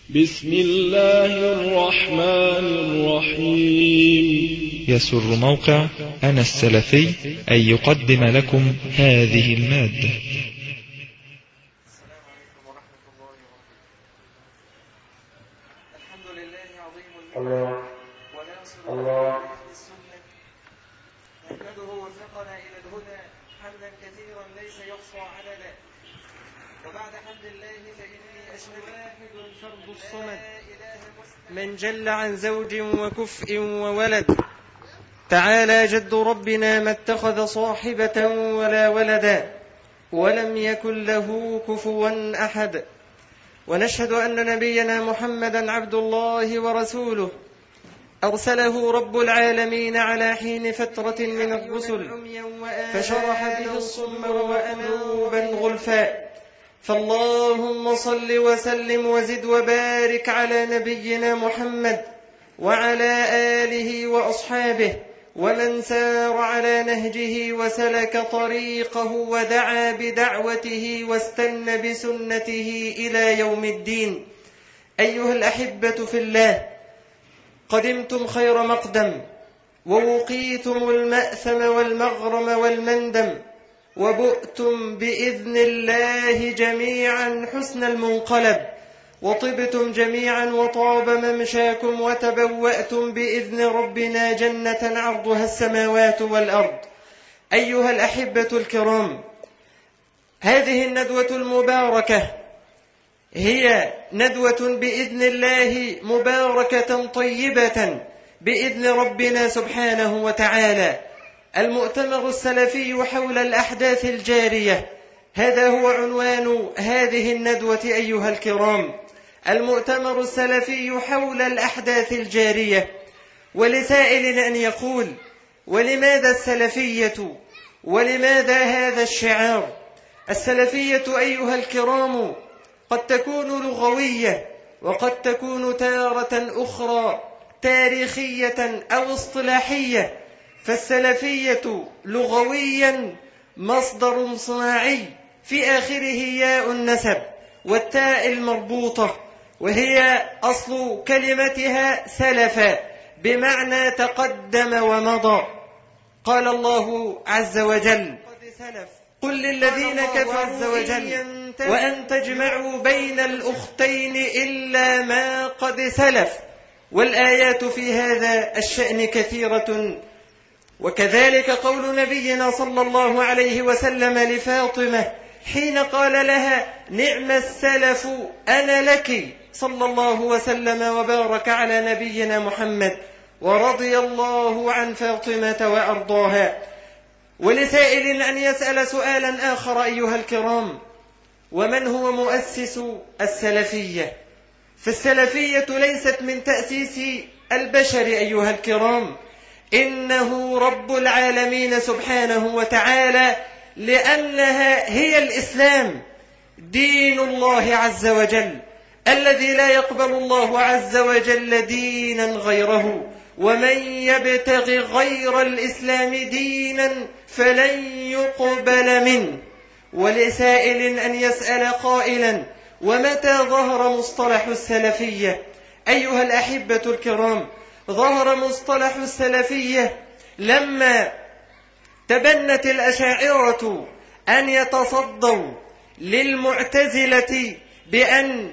بسم الله الرحمن الرحيم. يسر موقع أنا السلفي أن يقدم لكم هذه المادة. السلام عليكم ورحمة الله وبركاته. الحمد لله عظيم المنة وناصر أهل السنة، نحمده وفقنا إلى الهدى حمدا كثيرا ليس يحصى عددا. وبعد حمد الله فإني أشهد واحد الفرد الصمد من جل عن زوج وكفء وولد. تعالى جد ربنا ما اتخذ صاحبة ولا ولدا، ولم يكن له كفوا أحد. ونشهد أن نبينا محمدا عبد الله ورسوله، أرسله رب العالمين على حين فترة من الرسل، فشرح به الصم وأنوبا غلفاء. فاللهم صل وسلم وزد وبارك على نبينا محمد وعلى آله وأصحابه ومن سار على نهجه وسلك طريقه ودعا بدعوته واستنى بسنته إلى يوم الدين. أيها الأحبة في الله، قدمتم خير مقدم، ووقيتم المأثم والمغرم والمندم، وبؤتم بإذن الله جميعا حسن المنقلب، وطبتم جميعا وطاب ممشاكم، وتبوأتم بإذن ربنا جنة عرضها السماوات والأرض. أيها الأحبة الكرام، هذه الندوة المباركة هي ندوة بإذن الله مباركة طيبة بإذن ربنا سبحانه وتعالى. المؤتمر السلفي حول الأحداث الجارية، هذا هو عنوان هذه الندوة أيها الكرام. المؤتمر السلفي حول الأحداث الجارية. ولسائل أن يقول: ولماذا السلفية؟ ولماذا هذا الشعار؟ السلفية أيها الكرام قد تكون لغوية، وقد تكون تارة أخرى تاريخية أو اصطلاحية. فالسلفية لغويا مصدر صناعي في آخره ياء النسب والتاء المربوطة، وهي أصل كلمتها سلف بمعنى تقدم ومضى. قال الله عز وجل: قل للذين كفروا عز وجل وأن تجمعوا بين الأختين إلا ما قد سلف. والآيات في هذا الشأن كثيرة. وكذلك قول نبينا صلى الله عليه وسلم لفاطمة حين قال لها: نعم السلف أنا لك، صلى الله وسلم وبارك على نبينا محمد، ورضي الله عن فاطمة وأرضاها. ولسائل أن يسأل سؤالا آخر أيها الكرام: ومن هو مؤسس السلفية؟ فالسلفية ليست من تأسيس البشر أيها الكرام، إنه رب العالمين سبحانه وتعالى، لأنها هي الإسلام، دين الله عز وجل، الذي لا يقبل الله عز وجل دينا غيره، ومن يبتغ غير الإسلام دينا فلن يقبل منه. ولسائل أن يسأل قائلا: ومتى ظهر مصطلح السلفية؟ أيها الأحبة الكرام، ظهر مصطلح السلفية لما تبنت الأشاعرة أن يتصدوا للمعتزلة بأن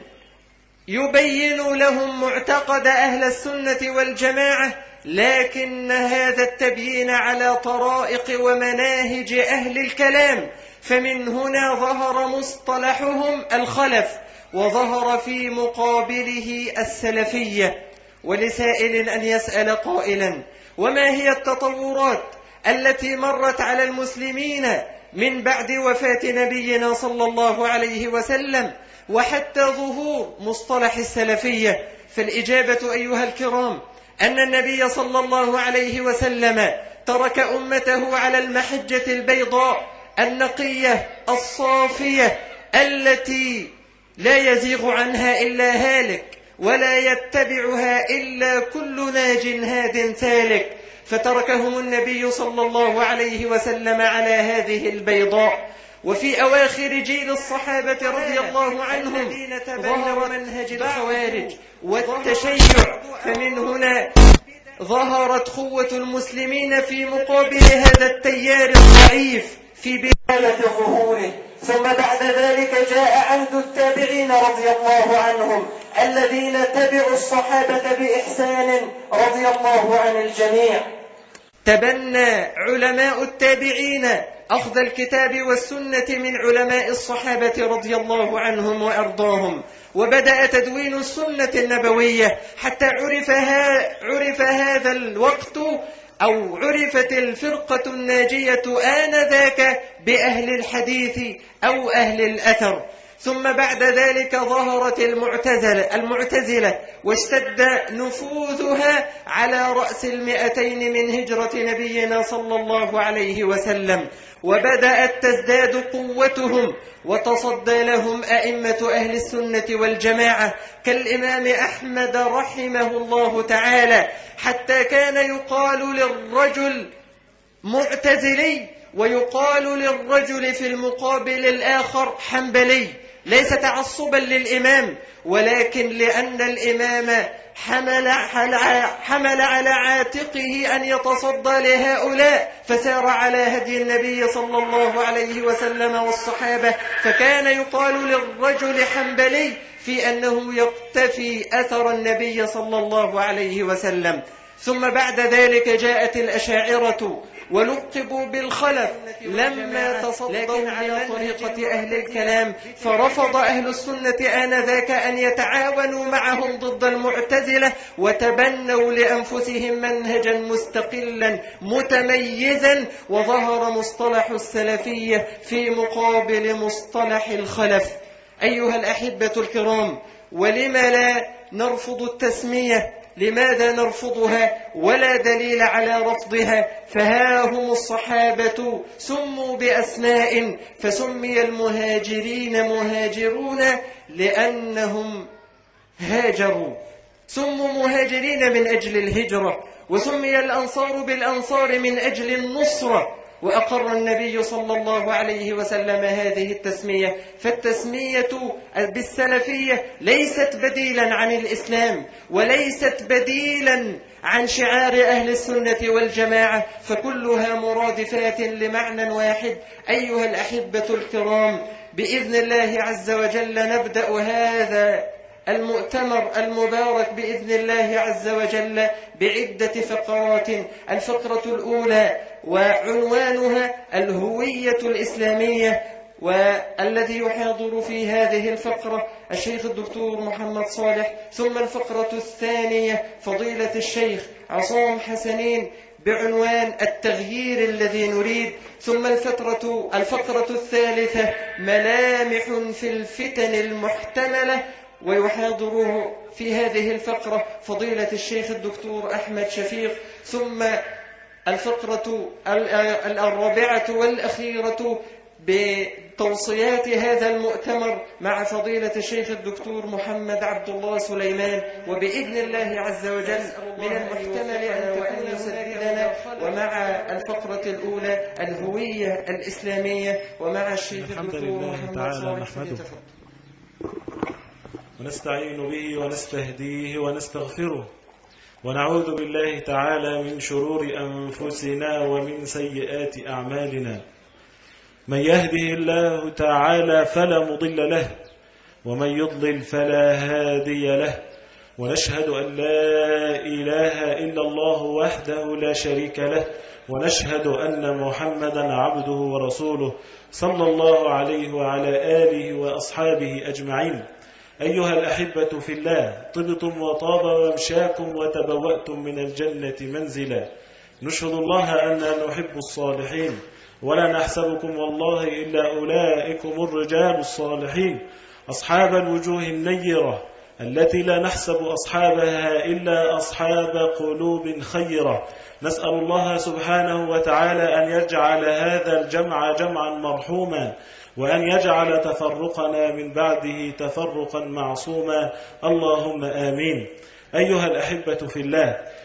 يبينوا لهم معتقد أهل السنة والجماعة، لكن هذا التبيين على طرائق ومناهج أهل الكلام. فمن هنا ظهر مصطلحهم الخلف، وظهر في مقابله السلفية. ولسائل أن يسأل قائلا: وما هي التطورات التي مرت على المسلمين من بعد وفاة نبينا صلى الله عليه وسلم وحتى ظهور مصطلح السلفية؟ فالإجابة أيها الكرام أن النبي صلى الله عليه وسلم ترك أمته على المحجة البيضاء النقية الصافية التي لا يزيغ عنها إلا هالك، ولا يتبعها إلا كل ناج هاد سالك. فتركهم النبي صلى الله عليه وسلم على هذه البيضاء، وفي أواخر جيل الصحابة رضي الله عنهم ظهر منهج الخوارج والتشيع، فمن هنا ظهرت قوة المسلمين في مقابل هذا التيار الضعيف في بداية ظهوره. ثم بعد ذلك جاء عهد التابعين رضي الله عنهم الذين تبعوا الصحابة بإحسان رضي الله عن الجميع. تبنى علماء التابعين أخذ الكتاب والسنة من علماء الصحابة رضي الله عنهم وأرضاهم، وبدأ تدوين السنة النبوية حتى عرف هذا الوقت أو عرفت الفرقة الناجية آنذاك بأهل الحديث أو أهل الأثر. ثم بعد ذلك ظهرت المعتزلة واشتد نفوذها على رأس 200 من هجرة نبينا صلى الله عليه وسلم، وبدأت تزداد قوتهم وتصدى لهم أئمة أهل السنة والجماعة كالإمام أحمد رحمه الله تعالى، حتى كان يقال للرجل معتزلي ويقال للرجل في المقابل الآخر حنبلي، ليس تعصبا للإمام، ولكن لأن الإمام حمل على عاتقه أن يتصدى لهؤلاء، فسار على هدي النبي صلى الله عليه وسلم والصحابة، فكان يقال للرجل حنبلي في أنه يقتفي أثر النبي صلى الله عليه وسلم. ثم بعد ذلك جاءت الأشاعرة ولقبوا بالخلف لما تصدوا على طريقة أهل الكلام، فرفض أهل السنة آنذاك أن يتعاونوا معهم ضد المعتزلة، وتبنوا لأنفسهم منهجا مستقلا متميزا، وظهر مصطلح السلفية في مقابل مصطلح الخلف. أيها الأحبة الكرام، ولما لا نرفض التسمية؟ لماذا نرفضها ولا دليل على رفضها؟ فها هم الصحابة سموا بأسماء، فسمي المهاجرين مهاجرون لأنهم هاجروا، سموا مهاجرين من أجل الهجرة، وسمي الأنصار بالأنصار من أجل النصرة، وأقر النبي صلى الله عليه وسلم هذه التسمية. فالتسمية بالسلفية ليست بديلا عن الإسلام، وليست بديلا عن شعار أهل السنة والجماعة، فكلها مرادفات لمعنى واحد. أيها الأحبة الكرام، بإذن الله عز وجل نبدأ هذا المؤتمر المبارك بإذن الله عز وجل بعدة فقرات. الفقرة الأولى وعنوانها الهوية الإسلامية، والذي يحاضر في هذه الفقرة الشيخ الدكتور محمد صالح. ثم الفقرة الثانية فضيلة الشيخ عصام حسنين بعنوان التغيير الذي نريد. ثم الفقرة الثالثة ملامح في الفتن المحتملة، ويحاضره في هذه الفقرة فضيلة الشيخ الدكتور أحمد شفيق. ثم الفقرة الرابعة والأخيرة بتوصيات هذا المؤتمر مع فضيلة الشيخ الدكتور محمد عبد الله سليمان. وبإذن الله عز وجل من المحتمل أن تكون يسددنا ومع الفقرة الأولى الهوية الإسلامية ومع الشيخ الدكتور محمد صالح. ونستعين به ونستهديه ونستغفره، ونعوذ بالله تعالى من شرور أنفسنا ومن سيئات أعمالنا. من يهده الله تعالى فلا مضل له، ومن يضلل فلا هادي له، ونشهد أن لا إله إلا الله وحده لا شريك له، ونشهد أن محمدا عبده ورسوله صلى الله عليه وعلى آله وأصحابه أجمعين. أيها الأحبة في الله، طبتم وطاب ممشاكم وتبوأتم من الجنة منزلا. نشهد الله أننا نحب الصالحين، ولا نحسبكم والله إلا أولئكم الرجال الصالحين، أصحاب الوجوه النيرة التي لا نحسب أصحابها إلا أصحاب قلوب خيرة. نسأل الله سبحانه وتعالى أن يجعل هذا الجمع جمعا مرحوما، وأن يجعل تفرقنا من بعده تفرقا معصوما، اللهم آمين. أيها الأحبة في الله،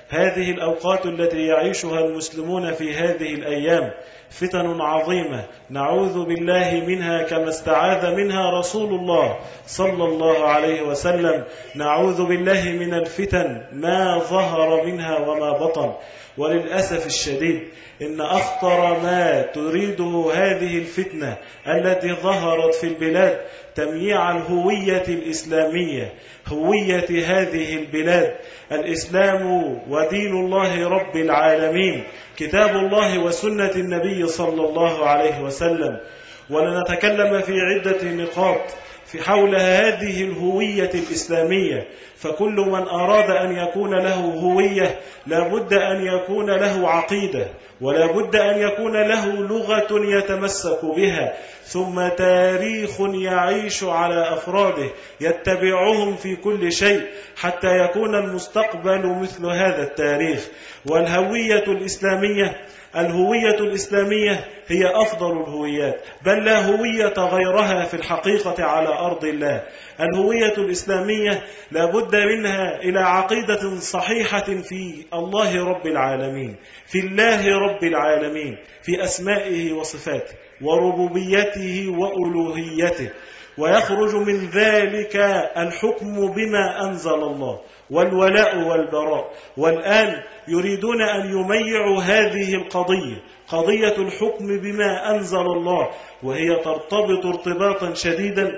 هذه الأوقات التي يعيشها المسلمون في هذه الأيام فتن عظيمة نعوذ بالله منها كما استعاذ منها رسول الله صلى الله عليه وسلم. نعوذ بالله من الفتن ما ظهر منها وما بطن. وللأسف الشديد إن أخطر ما تريده هذه الفتنة التي ظهرت في البلاد تمييع الهوية الإسلامية، هوية هذه البلاد. الإسلام ودين الله رب العالمين، كتاب الله وسنة النبي صلى الله عليه وسلم. ولنتكلم في عدة نقاط في حول هذه الهوية الإسلامية. فكل من أراد أن يكون له هوية لا بد أن يكون له عقيدة، ولا بد أن يكون له لغة يتمسك بها، ثم تاريخ يعيش على أفراده يتبعهم في كل شيء حتى يكون المستقبل مثل هذا التاريخ. والهوية الإسلامية هي أفضل الهويات، بل لا هوية غيرها في الحقيقة على أرض الله. الهوية الإسلامية لا بد منها إلى عقيدة صحيحة في الله رب العالمين، في الله رب العالمين، في أسمائه وصفاته وربوبيته وألوهيته، ويخرج من ذلك الحكم بما أنزل الله والولاء والبراء. والآن يريدون أن يميعوا هذه القضية، قضية الحكم بما أنزل الله، وهي ترتبط ارتباطا شديدا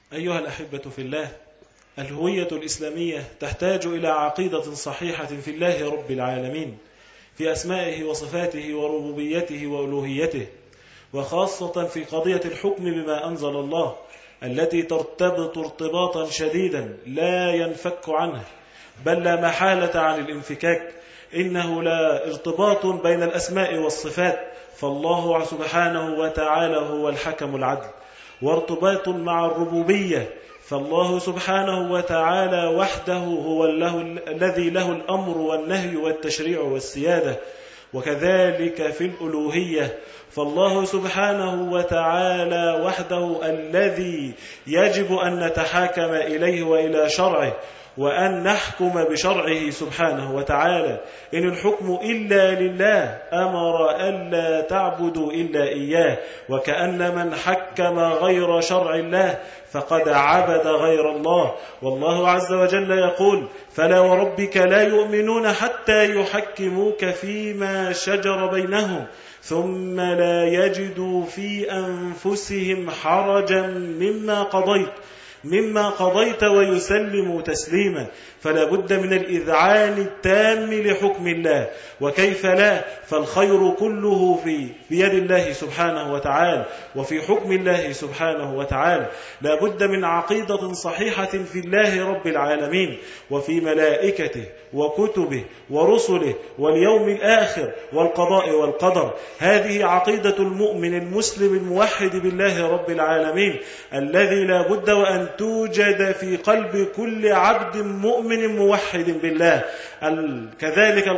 أيها الأحبة في الله، الهوية الإسلامية تحتاج إلى عقيدة صحيحة في الله رب العالمين، في أسمائه وصفاته وربوبيته وألوهيته، وخاصة في قضية الحكم بما أنزل الله التي ترتبط ارتباطا شديدا لا ينفك عنه، بل لا محالة عن الانفكاك. إنه لا ارتباط بين الأسماء والصفات، فالله سبحانه وتعالى هو الحكم العدل، وارتباط مع الربوبية، فالله سبحانه وتعالى وحده هو الذي له الأمر والنهي والتشريع والسيادة. وكذلك في الألوهية، فالله سبحانه وتعالى وحده الذي يجب أن نتحاكم إليه وإلى شرعه، وأن نحكم بشرعه سبحانه وتعالى. إن الحكم إلا لله، أمر ألا تعبدوا إلا إياه، وكأن من حكم غير شرع الله فقد عبد غير الله. والله عز وجل يقول: فلا وربك لا يؤمنون حتى يحكموك فيما شجر بينهم ثم لا يجدوا في أنفسهم حرجا مما قضيت ويسلموا تسليما. فلا بد من الإذعان التام لحكم الله، وكيف لا، فالخير كله في بيد الله سبحانه وتعالى وفي حكم الله سبحانه وتعالى. لا بد من عقيدة صحيحة في الله رب العالمين وفي ملائكته وكتبه ورسله واليوم الآخر والقضاء والقدر. هذه عقيدة المؤمن المسلم الموحد بالله رب العالمين، الذي لا بد وأن توجد في قلب كل عبد مؤمن موحد بالله. كذلك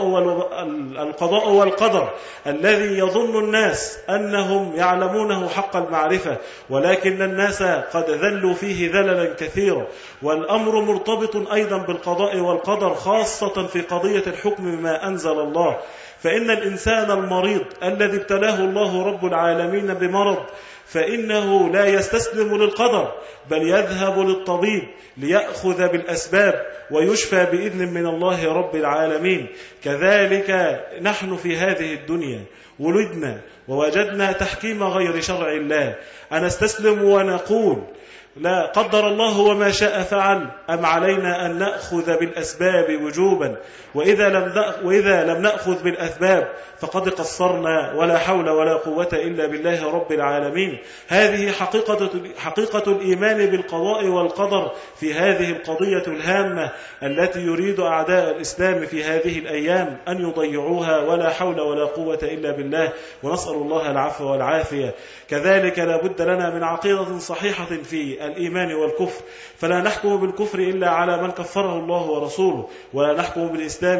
القضاء والقدر الذي يظن الناس أنهم يعلمونه حق المعرفة، ولكن الناس قد ذلوا فيه ذللا كثيرا. والأمر مرتبط أيضا بالقضاء والقدر، خاصة في قضية الحكم بما أنزل الله. فإن الإنسان المريض الذي ابتلاه الله رب العالمين بمرض، فإنه لا يستسلم للقدر، بل يذهب للطبيب ليأخذ بالأسباب ويشفى بإذن من الله رب العالمين. كذلك نحن في هذه الدنيا ولدنا ووجدنا تحكيم غير شرع الله، أنستسلم ونقول لا قدر الله وما شاء فعل، أم علينا أن نأخذ بالأسباب وجوبا؟ وإذا لم نأخذ بالأسباب فقد قصرنا، ولا حول ولا قوة إلا بالله رب العالمين. هذه حقيقة الإيمان بالقضاء والقدر في هذه القضية الهامة التي يريد أعداء الإسلام في هذه الأيام أن يضيعوها، ولا حول ولا قوة إلا بالله، ونسأل الله العفو والعافية. كذلك لا بد لنا من عقيدة صحيحة في الإيمان والكفر، فلا نحكم بالكفر إلا على من كفره الله ورسوله، ولا نحكم بالإسلام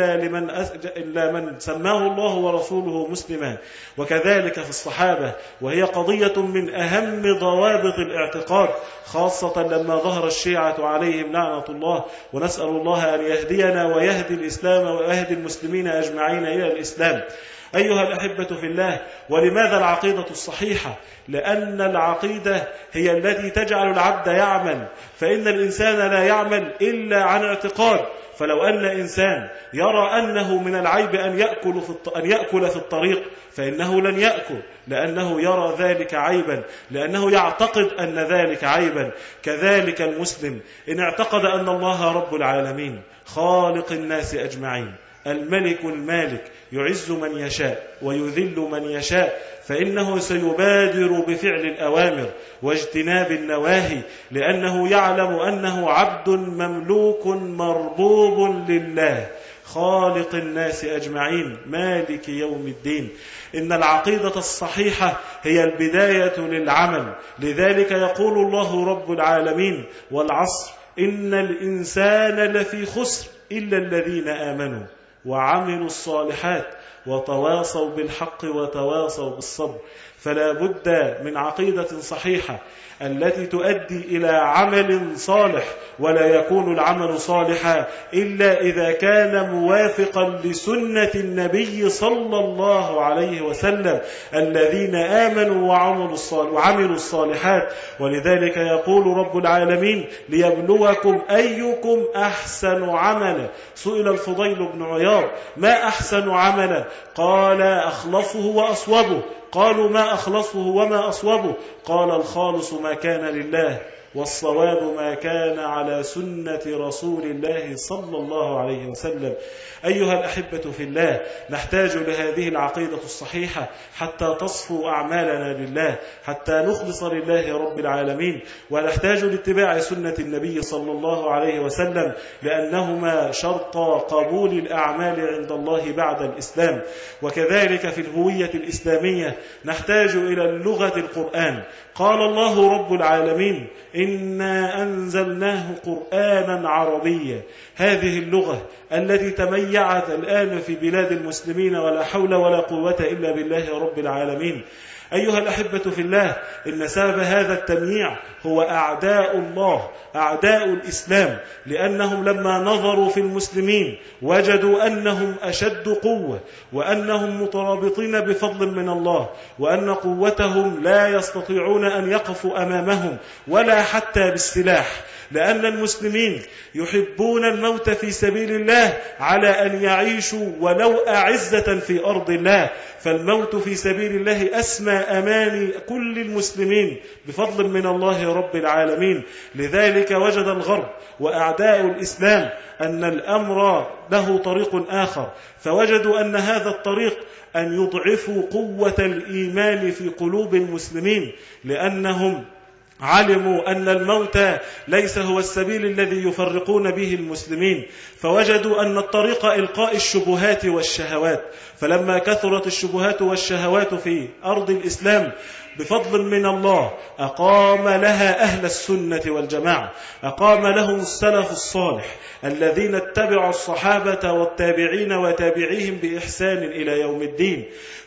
إلا من سماه الله ورسوله مسلما. وكذلك في الصحابة، وهي قضية من أهم ضوابط الاعتقاد، خاصة لما ظهر الشيعة عليهم لعنة الله، ونسأل الله أن يهدينا ويهدي الإسلام ويهدي المسلمين أجمعين إلى الإسلام. أيها الأحبة في الله، ولماذا العقيدة الصحيحة؟ لأن العقيدة هي التي تجعل العبد يعمل، فإن الإنسان لا يعمل إلا عن اعتقاد. فلو أن إنسان يرى أنه من العيب أن يأكل في الطريق، فإنه لن يأكل، لأنه يرى ذلك عيبا، لأنه يعتقد أن ذلك عيبا. كذلك المسلم إن اعتقد أن الله رب العالمين خالق الناس أجمعين، الملك المالك، يعز من يشاء ويذل من يشاء، فإنه سيبادر بفعل الأوامر واجتناب النواهي، لأنه يعلم أنه عبد مملوك مربوب لله خالق الناس أجمعين مالك يوم الدين. إن العقيدة الصحيحة هي البداية للعمل، لذلك يقول الله رب العالمين: والعصر إن الإنسان لفي خسر إلا الذين آمنوا وعملوا الصالحات وتواصوا بالحق وتواصوا بالصبر. فلا بد من عقيدة صحيحة التي تؤدي إلى عمل صالح، ولا يكون العمل صالحا إلا إذا كان موافقا لسنة النبي صلى الله عليه وسلم: الذين آمنوا وعملوا الصالحات. ولذلك يقول رب العالمين: ليبلوكم أيكم أحسن عملا. سئل الفضيل بن عياض: ما أحسن عملا؟ قال: أخلصه وأصوبه. قالوا ما أخلصه وما أصوبه؟ قال الخالص ما كان لله، والصواب ما كان على سنة رسول الله صلى الله عليه وسلم. أيها الأحبة في الله، نحتاج لهذه العقيدة الصحيحة حتى تصفو أعمالنا لله، حتى نخلص لله رب العالمين، ونحتاج لاتباع سنة النبي صلى الله عليه وسلم، لأنهما شرط قبول الأعمال عند الله بعد الإسلام. وكذلك في الهوية الإسلامية نحتاج إلى اللغة القرآن. قال الله رب العالمين: إنا أنزلناه قرآنا عربيا. هذه اللغة التي تميعت الآن في بلاد المسلمين، ولا حول ولا قوة إلا بالله رب العالمين. أيها الأحبة في الله، إن سبب هذا التمييع هو أعداء الله، أعداء الإسلام، لأنهم لما نظروا في المسلمين وجدوا أنهم أشد قوة، وأنهم مترابطين بفضل من الله، وأن قوتهم لا يستطيعون أن يقفوا أمامهم ولا حتى بالسلاح، لأن المسلمين يحبون الموت في سبيل الله على أن يعيشوا ولو أعزة في أرض الله. فالموت في سبيل الله أسمى أماني كل المسلمين بفضل من الله رب العالمين. لذلك وجد الغرب وأعداء الإسلام أن الأمر له طريق آخر، فوجدوا أن هذا الطريق أن يضعفوا قوة الإيمان في قلوب المسلمين، لأنهم علموا أن الموت ليس هو السبيل الذي يفرقون به المسلمين، فوجدوا أن الطريق إلقاء الشبهات والشهوات. فلما كثرت الشبهات والشهوات في أرض الإسلام بفضل من الله، أقام لها أهل السنة والجماعة، أقام لهم السلف الصالح الذين اتبعوا الصحابة والتابعين وتابعيهم بإحسان إلى يوم الدين،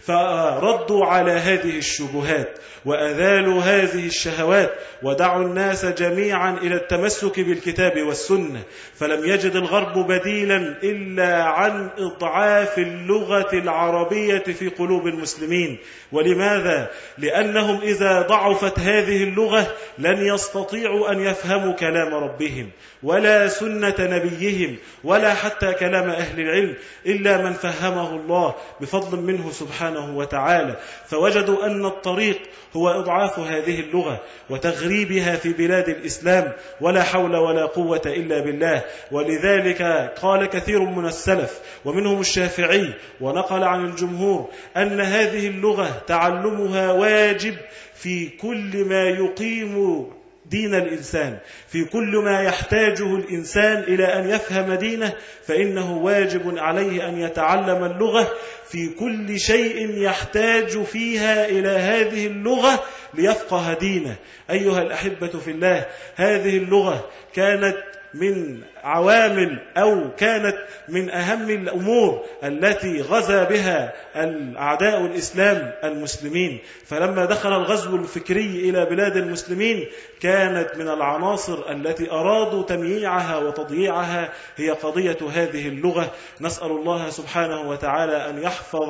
فردوا على هذه الشبهات وأذالوا هذه الشهوات، ودعوا الناس جميعا إلى التمسك بالكتاب والسنة. فلم يجد الغرب بديلا إلا عن إضعاف اللغة العربية في قلوب المسلمين. ولماذا؟ لأنهم إذا ضعفت هذه اللغة لن يستطيعوا أن يفهموا كلام ربهم ولا سنة نبيهم ولا حتى كلام أهل العلم إلا من فهمه الله بفضل منه سبحانه وتعالى. فوجدوا أن الطريق هو إضعاف هذه اللغة وتغريبها في بلاد الإسلام، ولا حول ولا قوة إلا بالله. ولذلك قال كثير من السلف ومنهم الشافعي ونقل عن الجمهور أن هذه اللغة تعلمها واجب في كل ما يقيم دين الإنسان، في كل ما يحتاجه الإنسان إلى أن يفهم دينه، فإنه واجب عليه أن يتعلم اللغة في كل شيء يحتاج فيها إلى هذه اللغة ليفقه دينه. أيها الأحبة في الله، هذه اللغة كانت من عوامل أو كانت من أهم الأمور التي غزا بها أعداء الإسلام المسلمين. فلما دخل الغزو الفكري إلى بلاد المسلمين كانت من العناصر التي أرادوا تمييعها وتضييعها هي قضية هذه اللغة. نسأل الله سبحانه وتعالى أن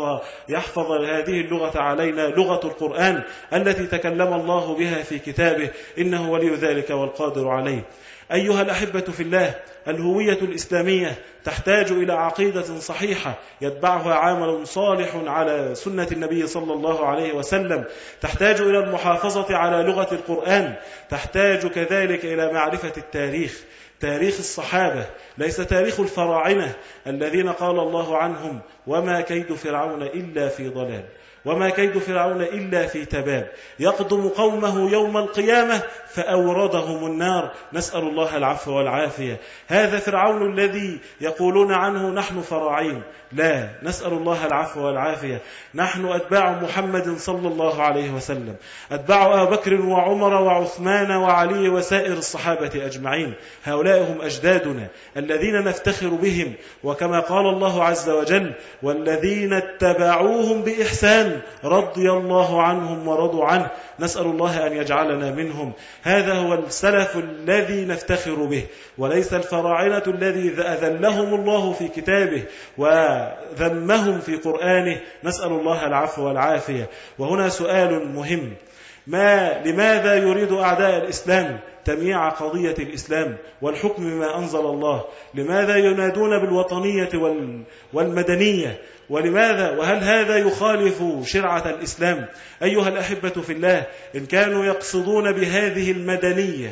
يحفظ هذه اللغة علينا، لغة القرآن التي تكلم الله بها في كتابه، إنه ولي ذلك والقادر عليه. أيها الأحبة في الله، الهوية الإسلامية تحتاج إلى عقيدة صحيحة يتبعها عمل صالح على سنة النبي صلى الله عليه وسلم، تحتاج إلى المحافظة على لغة القرآن، تحتاج كذلك إلى معرفة التاريخ، تاريخ الصحابة، ليس تاريخ الفراعنة الذين قال الله عنهم: وما كيد فرعون إلا في ضلال، وما كيد فرعون إلا في تباب، يقدم قومه يوم القيامة فأوردهم النار، نسأل الله العفو والعافية. هذا فرعون الذي يقولون عنه نحن فراعين، لا، نسأل الله العفو والعافية. نحن أتباع محمد صلى الله عليه وسلم، أتباع أبي بكر وعمر وعثمان وعلي وسائر الصحابة أجمعين. هؤلاء هم أجدادنا الذين نفتخر بهم، وكما قال الله عز وجل: والذين اتبعوهم بإحسان رضي الله عنهم ورضوا عنه، نسأل الله أن يجعلنا منهم. هذا هو السلف الذي نفتخر به، وليس الفراعنة الذي أذلهم الله في كتابه وذمهم في قرآنه، نسأل الله العفو والعافية. وهنا سؤال مهم: لماذا يريد أعداء الإسلام تمييع قضية الإسلام والحكم بما أنزل الله؟ لماذا ينادون بالوطنية والمدنية؟ ولماذا؟ وهل هذا يخالف شرعة الإسلام؟ أيها الأحبة في الله، إن كانوا يقصدون بهذه المدنية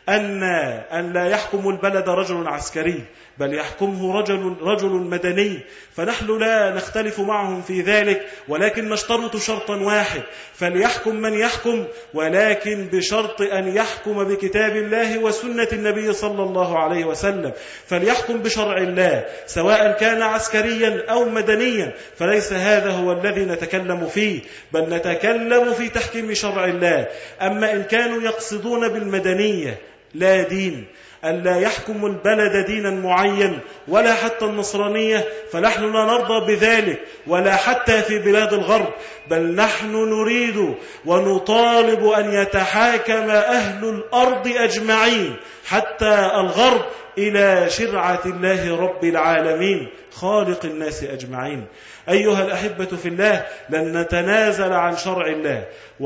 أن لا يحكم البلد رجل عسكري بل يحكمه رجل مدني، فنحن لا نختلف معهم في ذلك، ولكن نشترط شرطا واحد: فليحكم من يحكم، ولكن بشرط أن يحكم بكتاب الله وسنة النبي صلى الله عليه وسلم، فليحكم بشرع الله سواء كان عسكريا أو مدنيا. فليس هذا هو الذي نتكلم فيه، بل نتكلم في تحكيم شرع الله. أما إن كانوا يقصدون بالمدنية لا دين، ألا يحكم البلد دينا معين ولا حتى النصرانية، فنحن لا نرضى بذلك، ولا حتى في بلاد الغرب، بل نحن نريد ونطالب أن يتحاكم أهل الأرض أجمعين حتى الغرب إلى شرعة الله رب العالمين خالق الناس أجمعين. أيها الأحبة في الله، لن نتنازل عن شرع الله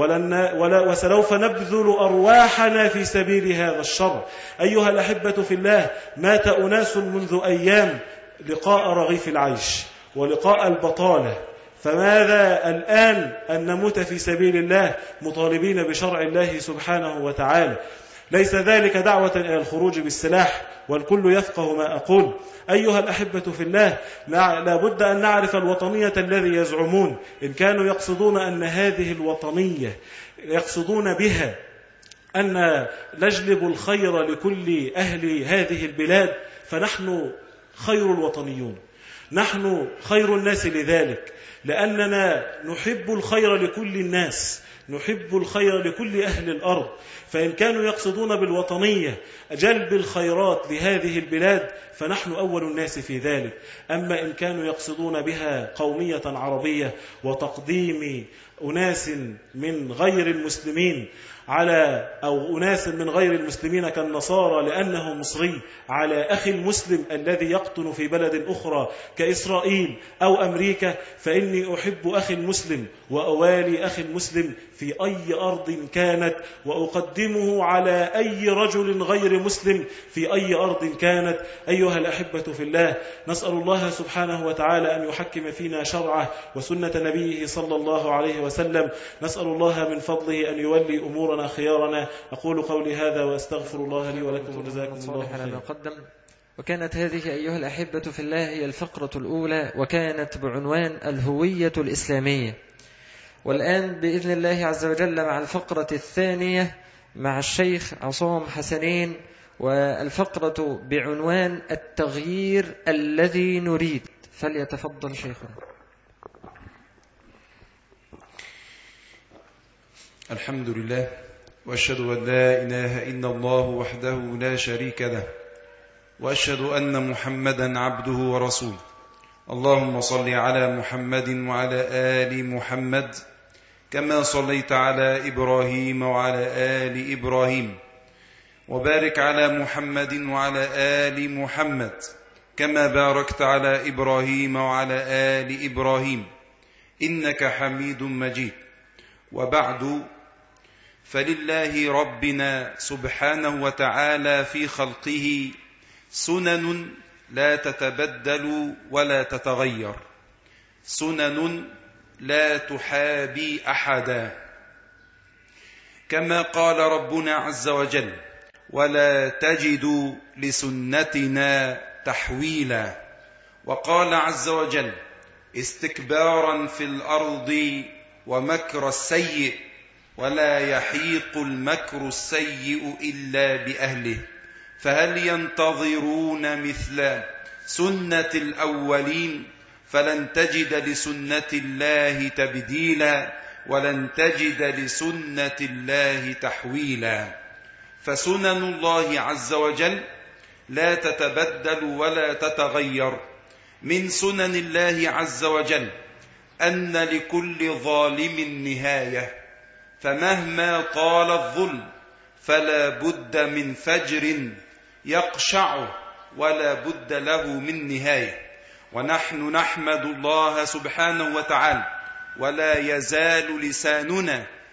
وسوف نبذل أرواحنا في سبيل هذا الشرع. أيها الأحبة في الله، مات أناس منذ أيام لقاء رغيف العيش ولقاء البطالة، فماذا الآن أن نموت في سبيل الله مطالبين بشرع الله سبحانه وتعالى؟ ليس ذلك دعوة إلى الخروج بالسلاح، والكل يفقه ما أقول. أيها الأحبة في الله، لا بد أن نعرف الوطنية الذي يزعمون. إن كانوا يقصدون أن هذه الوطنية يقصدون بها أن نجلب الخير لكل أهل هذه البلاد، فنحن خير الوطنيون، نحن خير الناس لذلك، لأننا نحب الخير لكل الناس، نحب الخير لكل أهل الأرض. فإن كانوا يقصدون بالوطنية جلب الخيرات لهذه البلاد، فنحن أول الناس في ذلك. أما إن كانوا يقصدون بها قومية عربية وتقديم أناس من غير المسلمين أو أناس من غير المسلمين كالنصارى لأنه مصري على أخي المسلم الذي يقطن في بلد أخرى كإسرائيل أو أمريكا، فإني أحب أخي المسلم وأوالي أخي المسلم في أي أرض كانت، وأقدمه على أي رجل غير مسلم في أي أرض كانت. أيها الأحبة في الله، نسأل الله سبحانه وتعالى أن يحكم فينا شرعه وسنة نبيه صلى الله عليه وسلم. نسأل الله من فضله أن يولي أمورنا خيارنا. أقول قولي هذا وأستغفر الله لي ولكم وجزاكم الله خيرا. وكانت هذه أيها الأحبة في الله هي الفقرة الأولى، وكانت بعنوان الهوية الإسلامية. والآن بإذن الله عز وجل مع الفقرة الثانية مع الشيخ عصام حسنين، والفقرة بعنوان التغيير الذي نريد. فليتفضل شيخنا. الحمد لله، وأشهد أن لا إله إلا الله وحده لا شريك له، وأشهد أن محمدا عبده ورسوله. اللهم صل على محمد وعلى آل محمد كما صليت على إبراهيم وعلى آل إبراهيم، وبارك على محمد وعلى آل محمد كما باركت على إبراهيم وعلى آل إبراهيم إنك حميد مجيد. وبعد، فلله ربنا سبحانه وتعالى في خلقه سنن لا تتبدل ولا تتغير، سنن لا تحابي أحدا، كما قال ربنا عز وجل: ولا تجد لسنتنا تحويلا. وقال عز وجل: استكبارا في الأرض ومكر السيء، ولا يحيق المكر السيء إلا بأهله، فهل ينتظرون مثل سنة الأولين؟ فلن تجد لسنة الله تبديلا، ولن تجد لسنة الله تحويلا. فسنن الله عز وجل لا تتبدل ولا تتغير. من سنن الله عز وجل أن لكل ظالم نهاية، فمهما طال الظلم فلا بد من فجر يقشع، ولا بد له من نهاية. ونحن نحمد الله سبحانه وتعالى، ولا يزال لساننا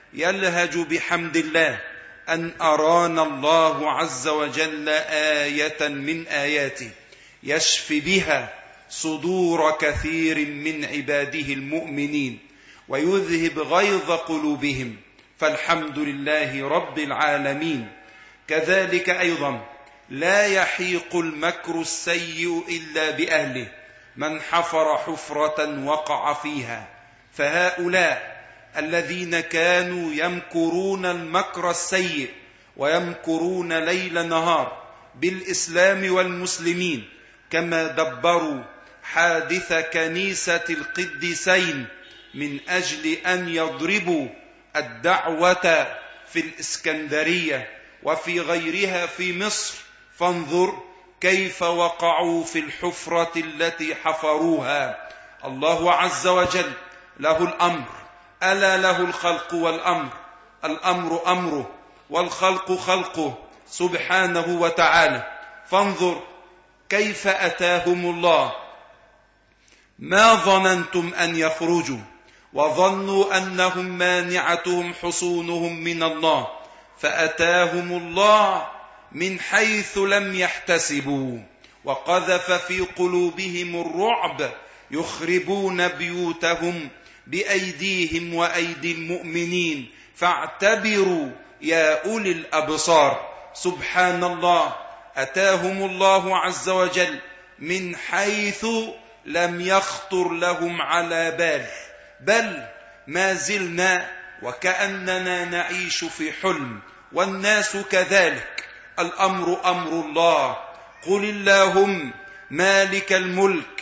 يلهج بحمد الله أن أرانا الله عز وجل آية من آياته يشفي بها صدور كثير من عباده المؤمنين ويذهب غيظ قلوبهم، فالحمد لله رب العالمين. كذلك أيضا لا يحيق المكر السيء إلا بأهله، من حفر حفرة وقع فيها. فهؤلاء الذين كانوا يمكرون المكر السيء ويمكرون ليل نهار بالإسلام والمسلمين، كما دبروا حادث كنيسة القديسين من أجل أن يضربوا الدعوة في الإسكندرية وفي غيرها في مصر، فانظر كيف وقعوا في الحفرة التي حفروها. الله عز وجل له الأمر، ألا له الخلق والأمر، الأمر أمره والخلق خلقه سبحانه وتعالى. فانظر كيف أتاهم الله ما ظننتم أن يخرجوا وظنوا أنهم مانعتهم حصونهم من الله، فأتاهم الله من حيث لم يحتسبوا وقذف في قلوبهم الرعب، يخربون بيوتهم بأيديهم وأيدي المؤمنين، فاعتبروا يا أولي الأبصار. سبحان الله، أتاهم الله عز وجل من حيث لم يخطر لهم على بال، بل ما زلنا وكأننا نعيش في حلم، والناس كذلك. الأمر أمر الله. قل اللهم مالك الملك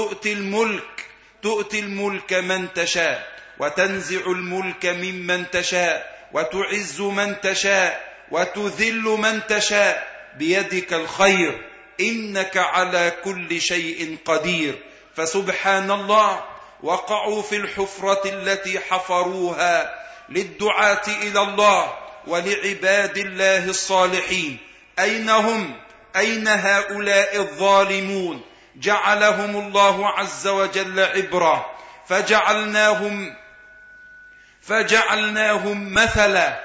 تؤتي الملك من تشاء وتنزع الملك ممن تشاء وتعز من تشاء وتذل من تشاء، بيدك الخير إنك على كل شيء قدير. فسبحان الله، وقعوا في الحفرة التي حفروها للدعاة إلى الله ولعباد الله الصالحين. أين هم؟ أين هؤلاء الظالمون؟ جعلهم الله عز وجل عبرة، فجعلناهم مثلا،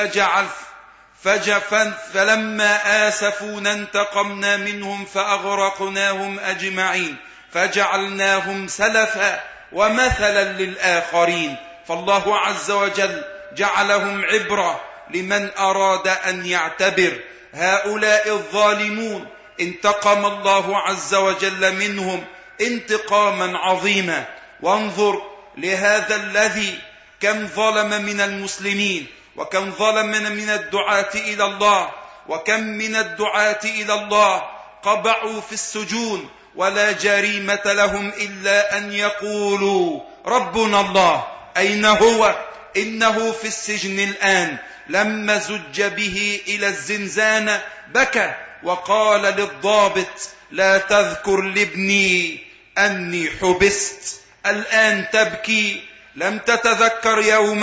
فلما آسفونا انتقمنا منهم فأغرقناهم أجمعين، فجعلناهم سلفا ومثلا للآخرين. فالله عز وجل جعلهم عبرة لمن أراد أن يعتبر. هؤلاء الظالمون انتقم الله عز وجل منهم انتقاما عظيما. وانظر لهذا الذي كم ظلم من المسلمين، وكم ظلم من الدعاة إلى الله، وكم من الدعاة إلى الله قبعوا في السجون ولا جريمة لهم إلا أن يقولوا ربنا الله. أين هو؟ إنه في السجن الآن. لما زج به إلى الزنزانة بكى وقال للضابط لا تذكر لابني أني حبست. الآن تبكي. ألم تتذكر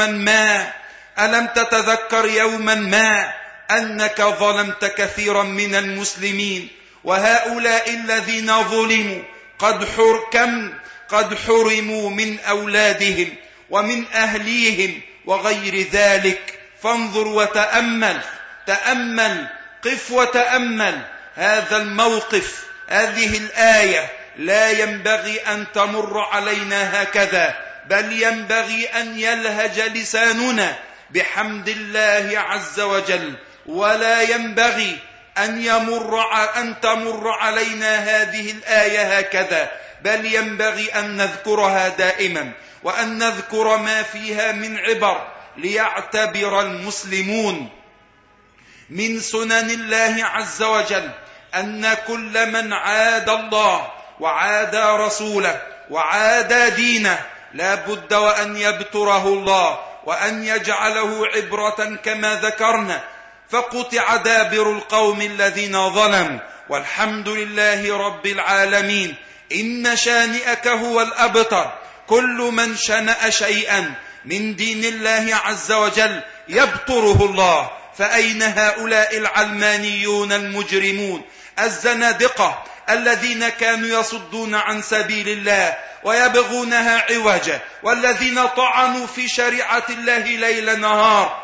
يوما ما أنك ظلمت كثيرا من المسلمين؟ وهؤلاء الذين ظلموا قد حرموا من أولادهم ومن أهليهم وغير ذلك. فانظر وتأمل، قف وتأمل هذا الموقف. هذه الآية لا ينبغي أن تمر علينا هكذا، بل ينبغي أن يلهج لساننا بحمد الله عز وجل، ولا ينبغي أن تمر علينا هذه الآية هكذا، بل ينبغي أن نذكرها دائما، وأن نذكر ما فيها من عبر ليعتبر المسلمون. من سنن الله عز وجل أن كل من عاد الله وعاد رسوله وعاد دينه لا بد وأن يبتره الله وأن يجعله عبرة كما ذكرنا. فقطع دابر القوم الذين ظلموا، والحمد لله رب العالمين. إن شانئك هو الأبتر. كل من شنأ شيئا من دين الله عز وجل يبتره الله. فأين هؤلاء العلمانيون المجرمون الزنادقة الذين كانوا يصدون عن سبيل الله ويبغونها عوجا، والذين طعنوا في شريعة الله ليل نهار.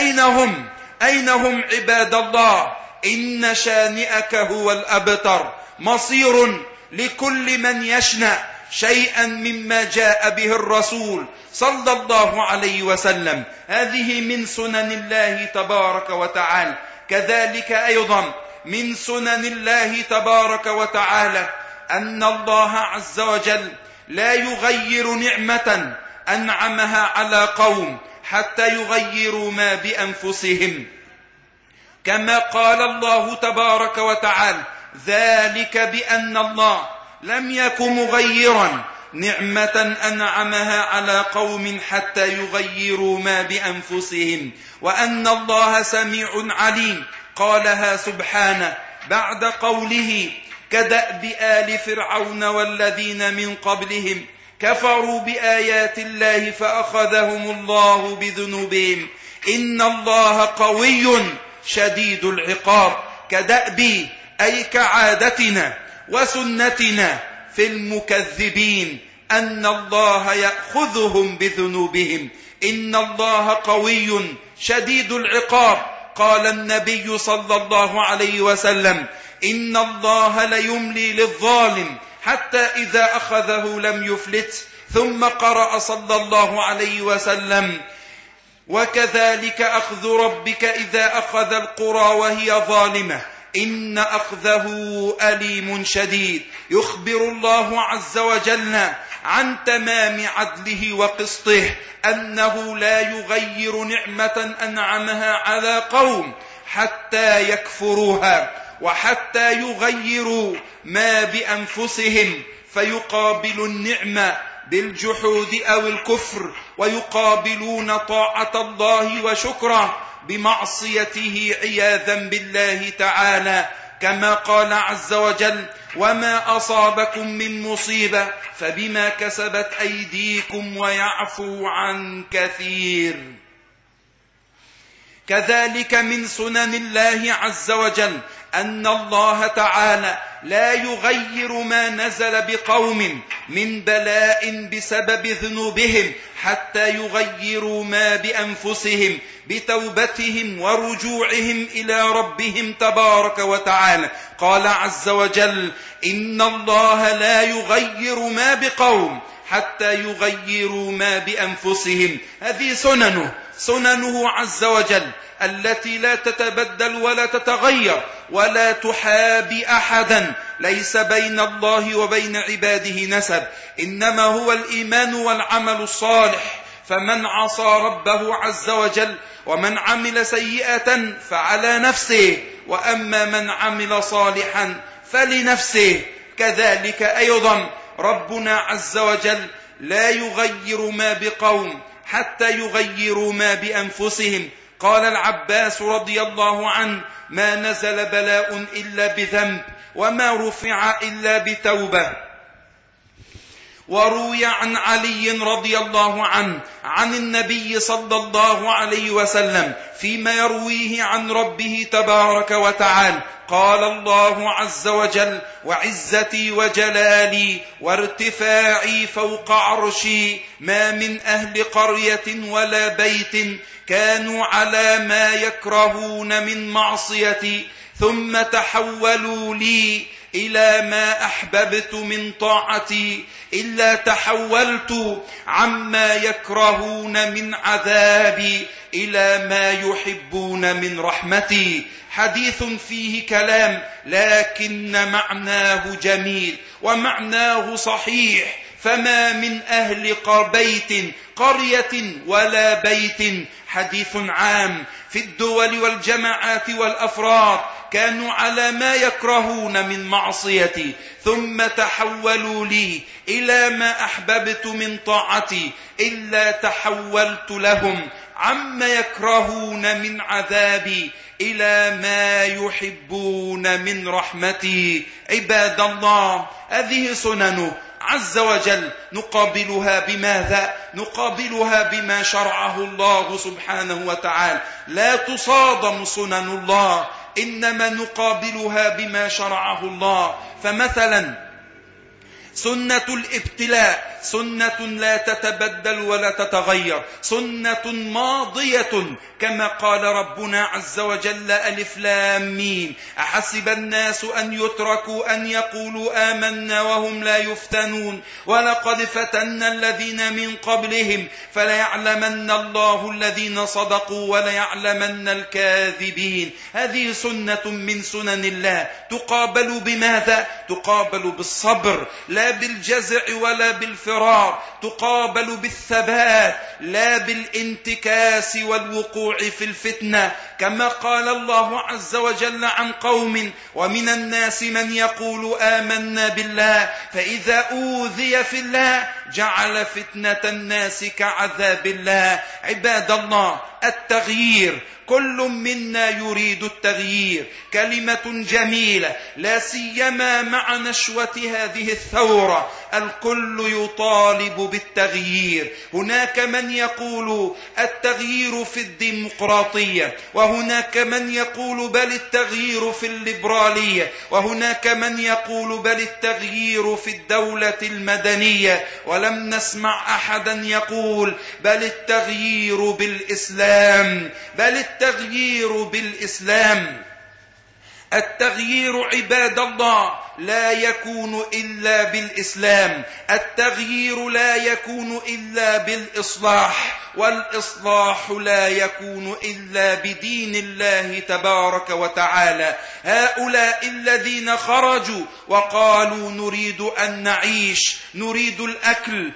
أين هم عباد الله؟ إن شانئك هو الأبتر. مصير لكل من يشنأ شيئا مما جاء به الرسول صلى الله عليه وسلم. هذه من سنن الله تبارك وتعالى. كذلك أيضا من سنن الله تبارك وتعالى أن الله عز وجل لا يغير نعمة أنعمها على قوم حتى يغيروا ما بأنفسهم، كما قال الله تبارك وتعالى: ذلك بأن الله لم يكن مغيرا نعمة أنعمها على قوم حتى يغيروا ما بأنفسهم، وأن الله سميع عليم. قالها سبحانه بعد قوله: كدأب آل فرعون والذين من قبلهم كفروا بآيات الله فأخذهم الله بذنوبهم إن الله قوي شديد العقاب. كدأب أي كعادتنا وسنتنا في المكذبين أن الله يأخذهم بذنوبهم إن الله قوي شديد العقاب. قال النبي صلى الله عليه وسلم: إن الله ليملي للظالم حتى إذا أخذه لم يفلت. ثم قرأ صلى الله عليه وسلم: وكذلك أخذ ربك إذا أخذ القرى وهي ظالمة إن أخذه أليم شديد. يخبر الله عز وجل عن تمام عدله وقسطه أنه لا يغير نعمة أنعمها على قوم حتى يكفروها وحتى يغيروا ما بأنفسهم، فيقابل النعمة بالجحود أو الكفر، ويقابلون طاعة الله وشكره بمعصيته عياذا بالله تعالى، كما قال عز وجل: وما أصابكم من مصيبة فبما كسبت أيديكم ويعفو عن كثير. كذلك من سنن الله عز وجل أن الله تعالى لا يغير ما نزل بقوم من بلاء بسبب ذنوبهم حتى يغيروا ما بأنفسهم بتوبتهم ورجوعهم إلى ربهم تبارك وتعالى. قال عز وجل: إن الله لا يغير ما بقوم حتى يغيروا ما بأنفسهم. هذه سننه عز وجل التي لا تتبدل ولا تتغير ولا تحابي أحدا. ليس بين الله وبين عباده نسب، إنما هو الإيمان والعمل الصالح. فمن عصى ربه عز وجل ومن عمل سيئة فعلى نفسه، وأما من عمل صالحا فلنفسه. كذلك أيضا ربنا عز وجل لا يغير ما بقوم حتى يغيروا ما بأنفسهم. قال العباس رضي الله عنه: ما نزل بلاء إلا بذنب وما رفع إلا بتوبة. وروي عن علي رضي الله عنه عن النبي صلى الله عليه وسلم فيما يرويه عن ربه تبارك وتعالى: قال الله عز وجل: وعزتي وجلالي وارتفاعي فوق عرشي ما من أهل قرية ولا بيت كانوا على ما يكرهون من معصيتي ثم تحولوا لي إلى ما أحببت من طاعتي إلا تحولت عما يكرهون من عذابي إلى ما يحبون من رحمتي. حديث فيه كلام لكن معناه جميل ومعناه صحيح. فما من أهل بيت قرية ولا بيت، حديث عام في الدول والجماعات والأفراد، كانوا على ما يكرهون من معصيتي ثم تحولوا لي إلى ما أحببت من طاعتي إلا تحولت لهم عما يكرهون من عذابي إلى ما يحبون من رحمتي. عباد الله، هذه سننه عز وجل نقابلها بماذا؟ نقابلها بما شرعه الله سبحانه وتعالى. لا تصادم سنن الله، إنما نقابلها بما شرعه الله. فمثلا سنة الابتلاء سنة لا تتبدل ولا تتغير، سنة ماضية كما قال ربنا عز وجل: ألف لام ميم، أحسب الناس أن يتركوا أن يقولوا آمنا وهم لا يفتنون، ولقد فتنا الذين من قبلهم فليعلمن الله الذين صدقوا وليعلمن الكاذبين. هذه سنة من سنن الله، تقابل بماذا؟ تقابل بالصبر، لا بالجزع ولا بالفرار، تقابل بالثبات لا بالانتكاس والوقوع في الفتنة، كما قال الله عز وجل عن قوم: ومن الناس من يقول آمنا بالله فإذا أوذي في الله جعل فتنة الناس كعذاب الله. عباد الله، التغيير، كل منا يريد التغيير، كلمة جميلة لا سيما مع نشوة هذه الثورة، الكل يطالب بالتغيير. هناك من يقول التغيير في الديمقراطية، وهناك من يقول بل التغيير في الليبرالية، وهناك من يقول بل التغيير في الدولة المدنية، ولم نسمع أحدا يقول بل التغيير بالإسلام، بل التغيير بالإسلام. التغيير عباد الله لا يكون إلا بالإسلام، التغيير لا يكون إلا بالإصلاح، والإصلاح لا يكون إلا بدين الله تبارك وتعالى. هؤلاء الذين خرجوا وقالوا نريد أن نعيش، نريد الأكل،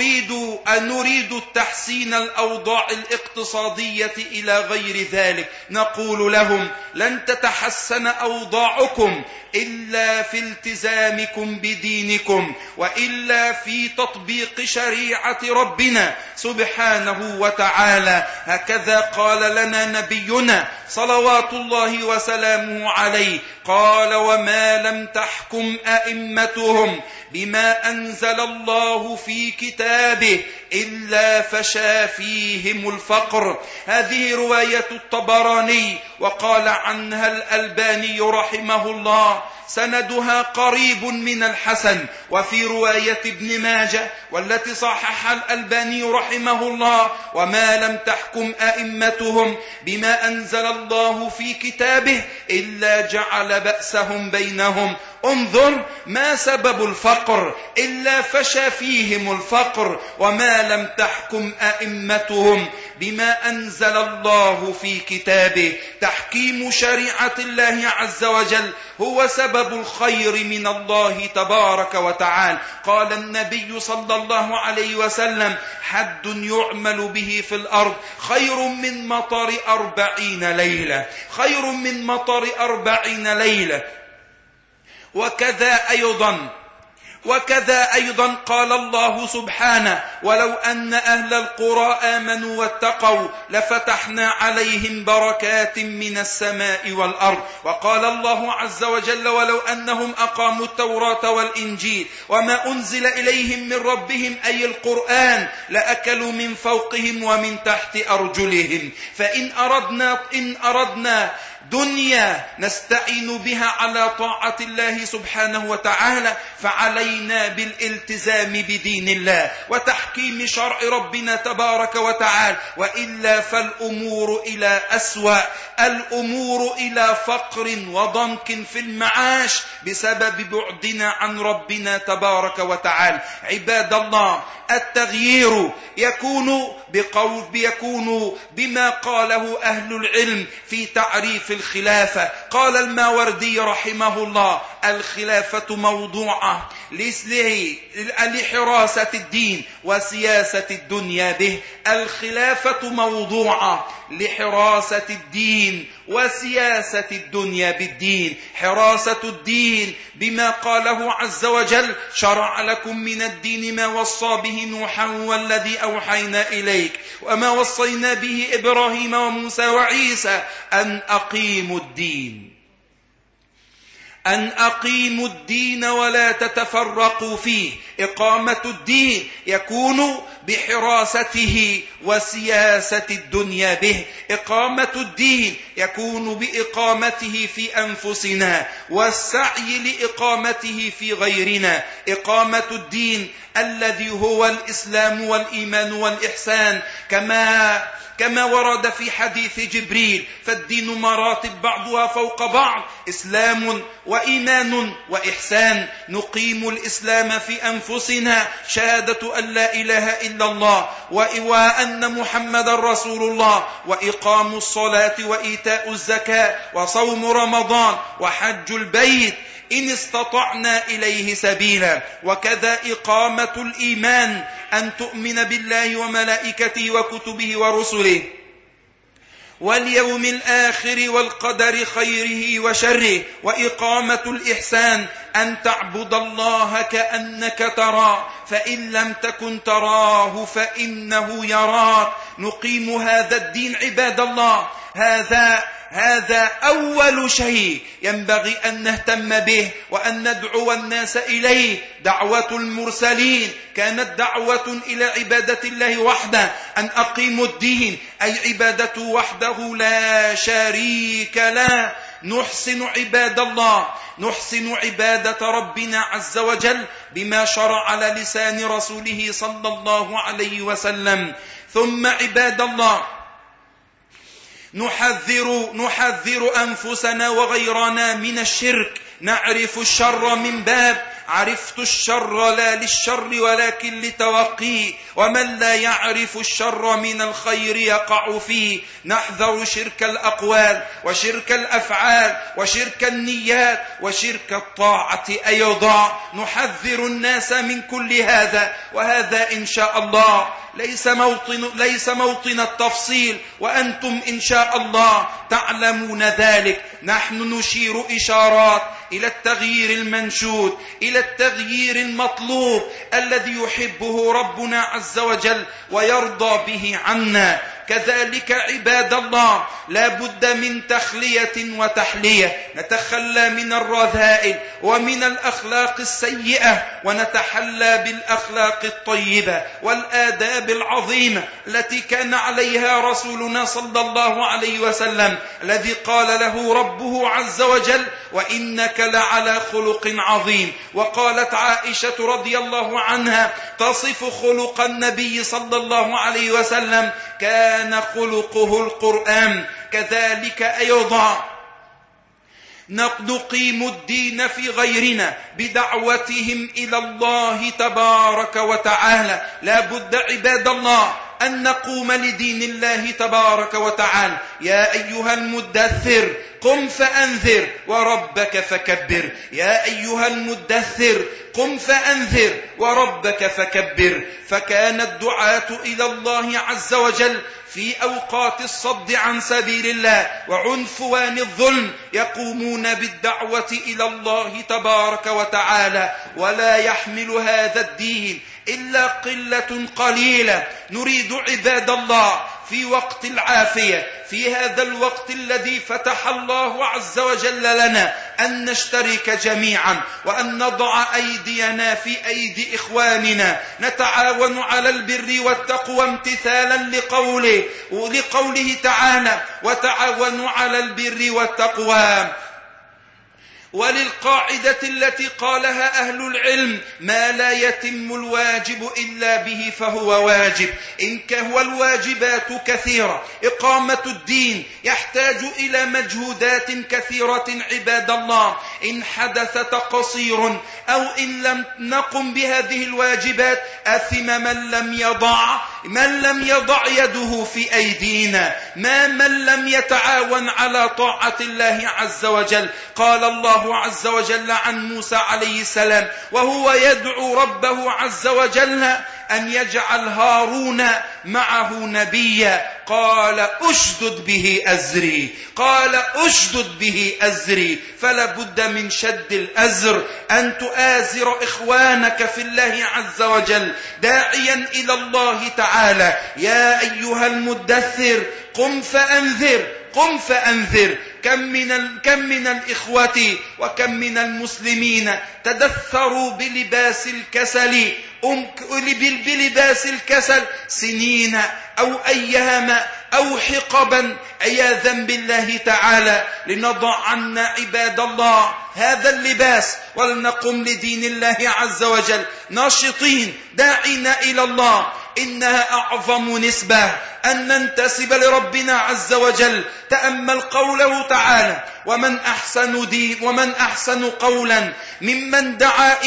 نريد التحسين الأوضاع الاقتصادية إلى غير ذلك، نقول لهم: لن تتحسن أوضاعكم إلا في التزامكم بدينكم، وإلا في تطبيق شريعة ربنا سبحانه وتعالى. هكذا قال لنا نبينا صلوات الله وسلامه عليه، قال: وما لم تحكم أئمتهم بما أنزل الله في كتابه إلا فشى فيهم الفقر. هذه رواية الطبراني، وقال عنها الألباني رحمه الله: سندها قريب من الحسن. وفي رواية ابن ماجه والتي صححها الألباني رحمه الله: وما لم تحكم أئمتهم بما أنزل الله في كتابه إلا جعل بأسهم بينهم. انظر ما سبب الفقر، إلا فشى فيهم الفقر. وما لم تحكم أئمتهم بما أنزل الله في كتابه، تحكيم شريعة الله عز وجل هو سبب الخير من الله تبارك وتعالى. قال النبي صلى الله عليه وسلم: حد يعمل به في الأرض خير من مطر 40 ليلة، خير من مطر 40 ليلة. وكذا أيضا قال الله سبحانه: ولو أن أهل القرى آمنوا واتقوا لفتحنا عليهم بركات من السماء والأرض. وقال الله عز وجل: ولو أنهم أقاموا التوراة والإنجيل وما أنزل إليهم من ربهم أي القرآن لأكلوا من فوقهم ومن تحت أرجلهم. فإن أردنا دنيا نستعين بها على طاعة الله سبحانه وتعالى فعلينا بالالتزام بدين الله وتحكيم شرع ربنا تبارك وتعالى، وإلا فالأمور إلى أسوأ، الأمور إلى فقر وضنك في المعاش بسبب بعدنا عن ربنا تبارك وتعالى. عباد الله، التغيير يكون بما قاله أهل العلم في تعريف الخلافة. قال الماوردي رحمه الله: الخلافة موضوعة لحراسة الدين وسياسة الدنيا به. الخلافة موضوعة لحراسة الدين وسياسة الدنيا بالدين. حراسة الدين بما قاله عز وجل: شرع لكم من الدين ما وصى به نوحا والذي أوحينا إليك وما وصينا به إبراهيم وموسى وعيسى أن أقيموا الدين. أن أقيموا الدين ولا تتفرقوا فيه. إقامة الدين يكون بحراسته وسياسة الدنيا به. إقامة الدين يكون بإقامته في أنفسنا والسعي لإقامته في غيرنا. إقامة الدين الذي هو الإسلام والإيمان والإحسان كما ورد في حديث جبريل: فالدين مراتب بعضها فوق بعض، إسلام وإيمان وإحسان. نقيم الإسلام في أنفسنا، شهادة أن لا إله إلا الله وأن محمد رسول الله، وإقام الصلاة وإيتاء الزكاة وصوم رمضان وحج البيت إن استطعنا إليه سبيلا. وكذا إقامة الإيمان، أن تؤمن بالله وملائكته وكتبه ورسله واليوم الآخر والقدر خيره وشره. وإقامة الإحسان، أن تعبد الله كأنك تراه، فإن لم تكن تراه فإنه يراك. نقيم هذا الدين عباد الله. هذا أول شيء ينبغي أن نهتم به وأن ندعو الناس إليه. دعوة المرسلين كانت دعوة إلى عبادة الله وحده، أن أقيموا الدين أي عبادته وحده لا شريك له. نحسن عباد الله، نحسن عبادة ربنا عز وجل بما شرع على لسان رسوله صلى الله عليه وسلم. ثم عباد الله نحذر أنفسنا وغيرنا من الشرك. نعرف الشر من باب عرفت الشر لا للشر ولكن لتوقيه، ومن لا يعرف الشر من الخير يقع فيه. نحذر شرك الأقوال وشرك الأفعال وشرك النيات وشرك الطاعة أيضا. نحذر الناس من كل هذا، وهذا إن شاء الله ليس موطن التفصيل، وأنتم إن شاء الله تعلمون ذلك. نحن نشير إشارات إلى التغيير المنشود، إلى التغيير المطلوب الذي يحبه ربنا عز وجل ويرضى به عنا. كذلك عباد الله لا بد من تخلية وتحلية، نتخلى من الرذائل ومن الأخلاق السيئة ونتحلى بالأخلاق الطيبة والآداب العظيمة التي كان عليها رسولنا صلى الله عليه وسلم، الذي قال له ربه عز وجل: وإنك لعلى خلق عظيم. وقالت عائشة رضي الله عنها تصف خلق النبي صلى الله عليه وسلم: كان خلقه القرآن. كذلك أيضا نقيم الدين في غيرنا بدعوتهم إلى الله تبارك وتعالى. لا بد عباد الله أن نقوم لدين الله تبارك وتعالى. يا أيها المدثر قم فأنذر وربك فكبر. يا أيها المدثر قم فأنذر وربك فكبر. فكان الدعاة إلى الله عز وجل في أوقات الصد عن سبيل الله وعنفوان الظلم يقومون بالدعوة إلى الله تبارك وتعالى، ولا يحمل هذا الدين إلا قلة قليلة. نريد عباد الله في وقت العافية، في هذا الوقت الذي فتح الله عز وجل لنا، أن نشترك جميعا وأن نضع أيدينا في أيدي إخواننا، نتعاون على البر والتقوى امتثالا لقوله تعالى: وتعاونوا على البر والتقوى. وللقاعدة التي قالها أهل العلم: ما لا يتم الواجب إلا به فهو واجب. والواجبات كثيرة. إقامة الدين يحتاج إلى مجهودات كثيرة عباد الله. إن حدث تقصير أو إن لم نقم بهذه الواجبات أثم من لم يضع يده في أيدينا، من لم يتعاون على طاعة الله عز وجل. قال الله عز وجل عن موسى عليه السلام وهو يدعو ربه عز وجل أن يجعل هارون معه نبيا: قال أشدد به أزري. فلا بد من شد الأزر، أن تؤازر إخوانك في الله عز وجل داعيا إلى الله تعالى. يا أيها المدثر قم فأنذر قم فأنذر. كم من الإخوة وكم من المسلمين تدثروا بلباس الكسل بلباس الكسل سنين أو أيام أو حقبا عياذا بالله تعالى. لنضع عنا عباد الله هذا اللباس ولنقم لدين الله عز وجل ناشطين داعين إلى الله. إنها أعظم نسبة أن ننتسب لربنا عز وجل. تأمل قوله تعالى: ومن أحسن قولا ممن دعا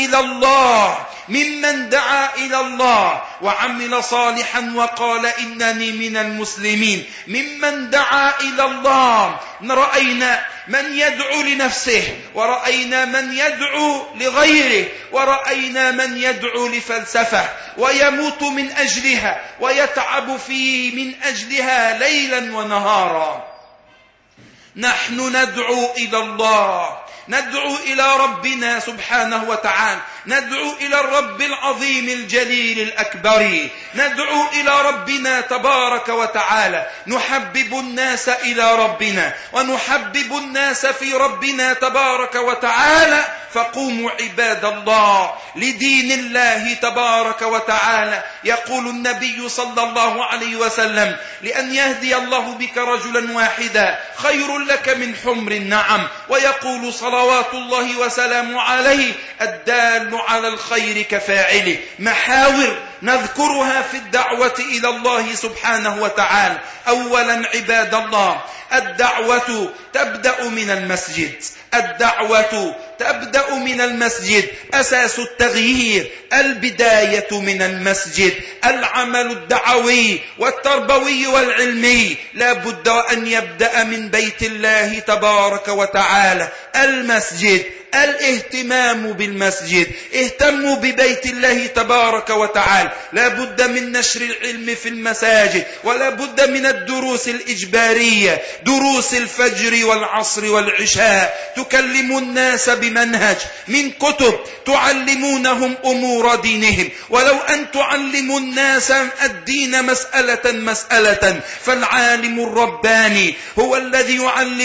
إلى الله وعمل صالحا وقال إنني من المسلمين. ممن دعا إلى الله رأينا من يدعو لنفسه، ورأينا من يدعو لغيره، ورأينا من يدعو لفلسفة ويموت من أجلها ويتعب من أجلها ليلا ونهارا. نحن ندعو إلى الله، ندعو إلى ربنا سبحانه وتعالى، ندعو إلى الرب العظيم الجليل الأكبر، ندعو إلى ربنا تبارك وتعالى. نحبب الناس إلى ربنا ونحبب الناس في ربنا تبارك وتعالى. فقوموا عباد الله لدين الله تبارك وتعالى. يقول النبي صلى الله عليه وسلم: لأن يهدي الله بك رجلا واحدا خير لك من حمر النعم. ويقول صلوات الله وسلامه عليه: الدال على الخير كفاعله. محاور نذكرها في الدعوة إلى الله سبحانه وتعالى. أولا عباد الله، الدعوة تبدأ من المسجد. الدعوة تبدأ من المسجد. أساس التغيير البداية من المسجد. العمل الدعوي والتربوي والعلمي لا بد أن يبدأ من بيت الله تبارك وتعالى. المسجد، الاهتمام بالمسجد. اهتموا ببيت الله تبارك وتعالى. لا بد من نشر العلم في المساجد، ولا بد من الدروس الإجبارية، دروس الفجر والعصر والعشاء. تكلموا الناس بمنهج من كتب تعلمونهم أمور دينهم. ولو أن تعلموا الناس الدين مسألة فالعالم الرباني هو الذي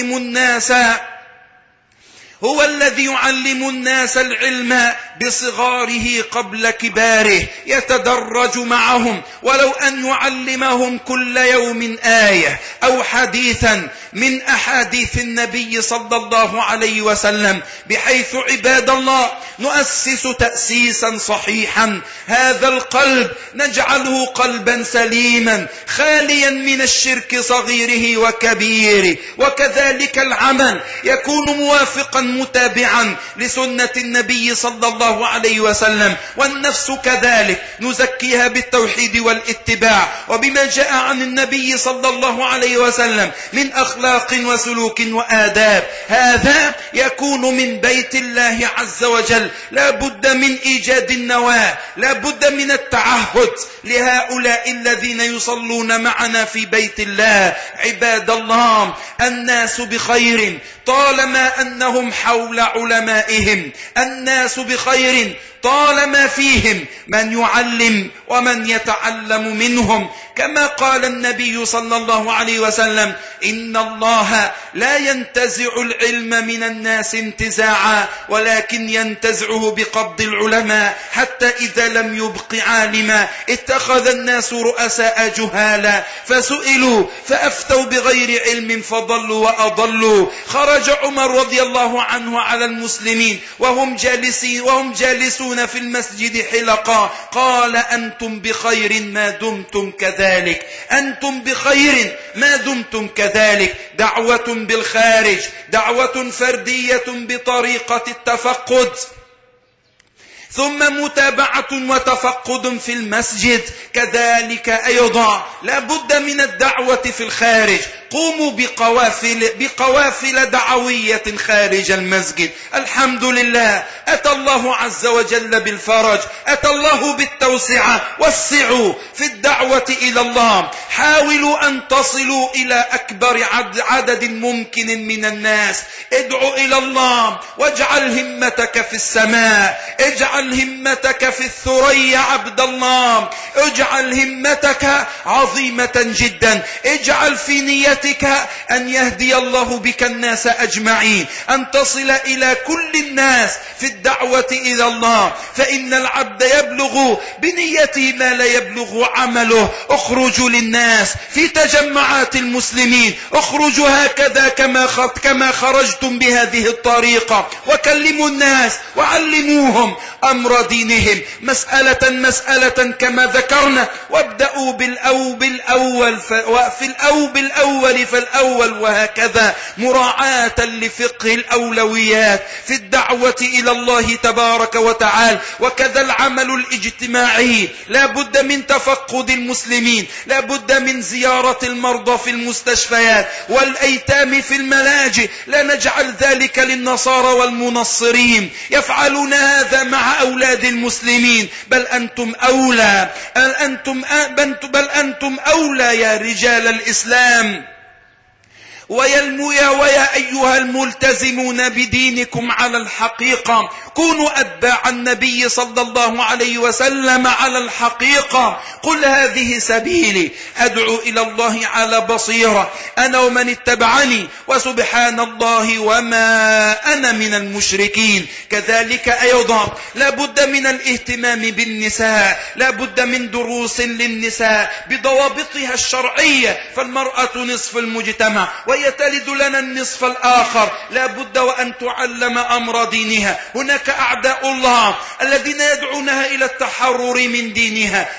يعلم الناس العلم بصغاره قبل كباره، يتدرج معهم. ولو أن يعلمهم كل يوم آية أو حديثا من أحاديث النبي صلى الله عليه وسلم، بحيث عباد الله نؤسس تأسيسا صحيحا. هذا القلب نجعله قلبا سليما خاليا من الشرك صغيره وكبيره. وكذلك العمل يكون موافقا متابعا لسنة النبي صلى الله عليه وسلم. والنفس كذلك نزكيها بالتوحيد والاتباع وبما جاء عن النبي صلى الله عليه وسلم من أخلاق وسلوك وآداب. هذا يكون من بيت الله عز وجل. لا بد من إيجاد النواة، لا بد من التعهد لهؤلاء الذين يصلون معنا في بيت الله. عباد الله، الناس بخير طالما أنهم حول علمائهم. الناس بخير طالما فيهم من يعلم ومن يتعلم منهم. كما قال النبي صلى الله عليه وسلم: إن الله لا ينتزع العلم من الناس انتزاعا، ولكن ينتزعه بقبض العلماء، حتى إذا لم يبق عالما اتخذ الناس رؤساء جهالا فسئلوا فأفتوا بغير علم فضلوا وأضلوا. خرج عمر رضي الله عنه على المسلمين وهم جالسون في المسجد حلقا، قال: أنتم بخير ما دمتم كذلك، أنتم بخير ما دمتم كذلك. دعوة بالخارج، دعوة فردية بطريقة التفقد، ثم متابعة وتفقد في المسجد. كذلك أيضا لا بد من الدعوة في الخارج. قوموا بقوافل دعوية خارج المسجد. الحمد لله، أتى الله عز وجل بالفرج، أتى الله بالتوسعة. وسعوا في الدعوة إلى الله. حاولوا أن تصلوا إلى أكبر عدد ممكن من الناس. ادعوا إلى الله واجعل همتك في السماء، اجعل همتك في الثريا. عبد الله، اجعل همتك عظيمة جدا. اجعل في نيتك نيتك أن يهدي الله بك الناس أجمعين، أن تصل إلى كل الناس في الدعوة إلى الله، فإن العبد يبلغ بنيته ما لا يبلغ عمله. اخرجوا للناس في تجمعات المسلمين، اخرجوا هكذا كما خرجتم بهذه الطريقة، وكلموا الناس وعلموهم أمر دينهم مسألة كما ذكرنا. وابدأوا بالأول فالأول، وهكذا مراعاة لفقه الأولويات في الدعوة إلى الله تبارك وتعالى. وكذا العمل الاجتماعي، لا بد من تفقد المسلمين، لا بد من زيارة المرضى في المستشفيات والأيتام في الملاجئ. لا نجعل ذلك للنصارى والمنصرين يفعلون هذا مع أولاد المسلمين، بل أنتم أولى يا رجال الإسلام ويا أيها الملتزمون بدينكم على الحقيقة. كونوا أتباع النبي صلى الله عليه وسلم على الحقيقة. قل هذه سبيلي أدعو إلى الله على بصيرة أنا ومن اتبعني وسبحان الله وما أنا من المشركين. كذلك أيضا لا بد من الاهتمام بالنساء، لا بد من دروس للنساء بضوابطها الشرعية، فالمرأة نصف المجتمع وهي تلد لنا النصف الآخر. لا بد وأن تعلم أمر دينها. هناك أعداء الله الذين يدعونها إلى التحرر من دينها.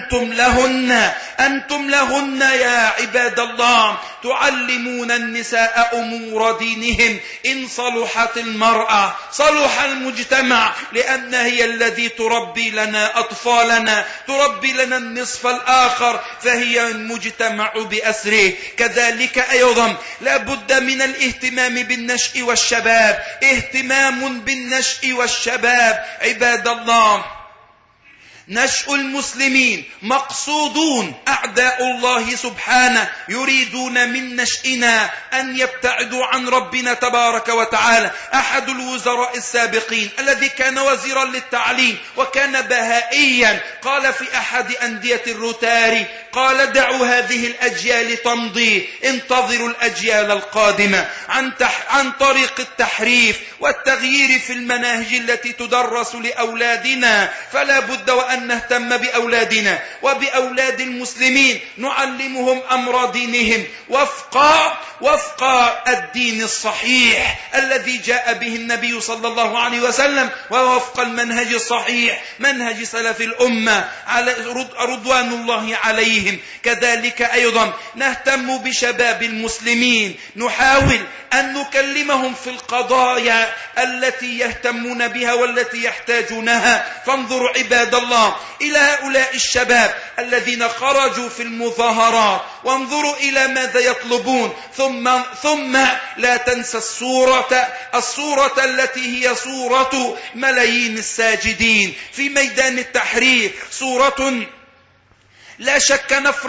أنتم لهن يا عباد الله تعلمون النساء أمور دينهم. إن صلحت المرأة صلح المجتمع، لأن هي الذي تربي لنا أطفالنا، تربي لنا النصف الآخر، فهي المجتمع بأسره. كذلك أيضا لا بد من الاهتمام بالنشء والشباب، اهتمام بالنشء والشباب. عباد الله، نشء المسلمين مقصودون. أعداء الله سبحانه يريدون من نشئنا أن يبتعدوا عن ربنا تبارك وتعالى. أحد الوزراء السابقين الذي كان وزيرا للتعليم وكان بهائيا قال في أحد أندية الروتاري، قال دعوا هذه الأجيال تمضي، انتظروا الأجيال القادمة عن طريق التحريف والتغيير في المناهج التي تدرس لأولادنا. فلا بد وأن نهتم بأولادنا وبأولاد المسلمين، نعلمهم أمر دينهم وفق الدين الصحيح الذي جاء به النبي صلى الله عليه وسلم، ووفق المنهج الصحيح منهج سلف الأمة على رضوان الله عليهم. كذلك أيضا نهتم بشباب المسلمين، نحاول أن نكلمهم في القضايا التي يهتمون بها والتي يحتاجونها. فانظروا عباد الله إلى هؤلاء الشباب الذين خرجوا في المظاهرات، وانظروا إلى ماذا يطلبون. ثم لا تنسى الصورة التي هي صورة ملايين الساجدين في ميدان التحرير، صورة لا شك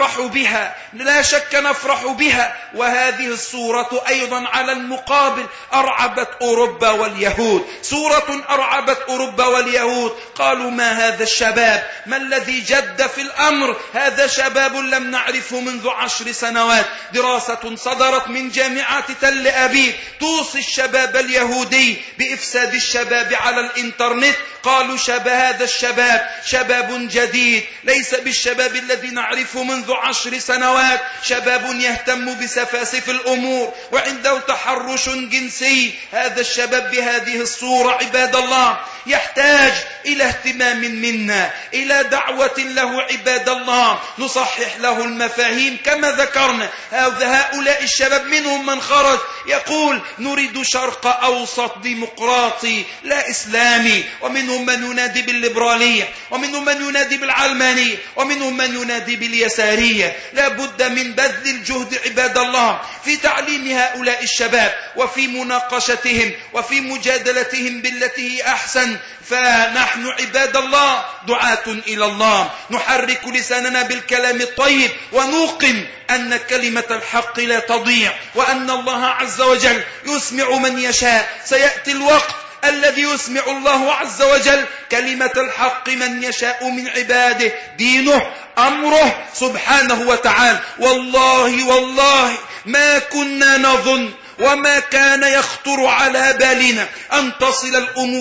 نفرح بها. وهذه الصورة أيضا على المقابل أرعبت أوروبا واليهود، صورة أرعبت أوروبا واليهود. قالوا ما هذا الشباب، ما الذي جد في الأمر؟ هذا شباب لم نعرفه منذ 10 سنوات. دراسة صدرت من جامعة تل أبيب توصي الشباب اليهودي بإفساد الشباب على الإنترنت. قالوا هذا الشباب شباب جديد، ليس بالشباب الذي نعرفه منذ 10 سنوات، شباب يهتم بسفاسف الأمور وعنده تحرش جنسي. هذا الشباب بهذه الصورة عباد الله يحتاج إلى اهتمام منا، إلى دعوة له عباد الله، نصحح له المفاهيم كما ذكرنا. هؤلاء الشباب منهم من خرج يقول نريد شرق أوسط ديمقراطي لا إسلامي، ومنهم من ينادي بالليبرالية، ومنهم من ينادي بالعلمانية، ومنهم من ينادي باليسارية. لا بد من بذل الجهد عباد الله في تعليم هؤلاء الشباب وفي مناقشتهم وفي مجادلتهم بالتي هي أحسن. فنحن عباد الله دعاة إلى الله، نحرك لساننا بالكلام الطيب، ونوقن أن كلمة الحق لا تضيع، وأن الله عز وجل يسمع من يشاء. سيأتي الوقت الذي يسمع الله عز وجل كلمة الحق من يشاء من عباده، دينه أمره سبحانه وتعالى. والله ما كنا نظن وما كان يخطر على بالنا أن تصل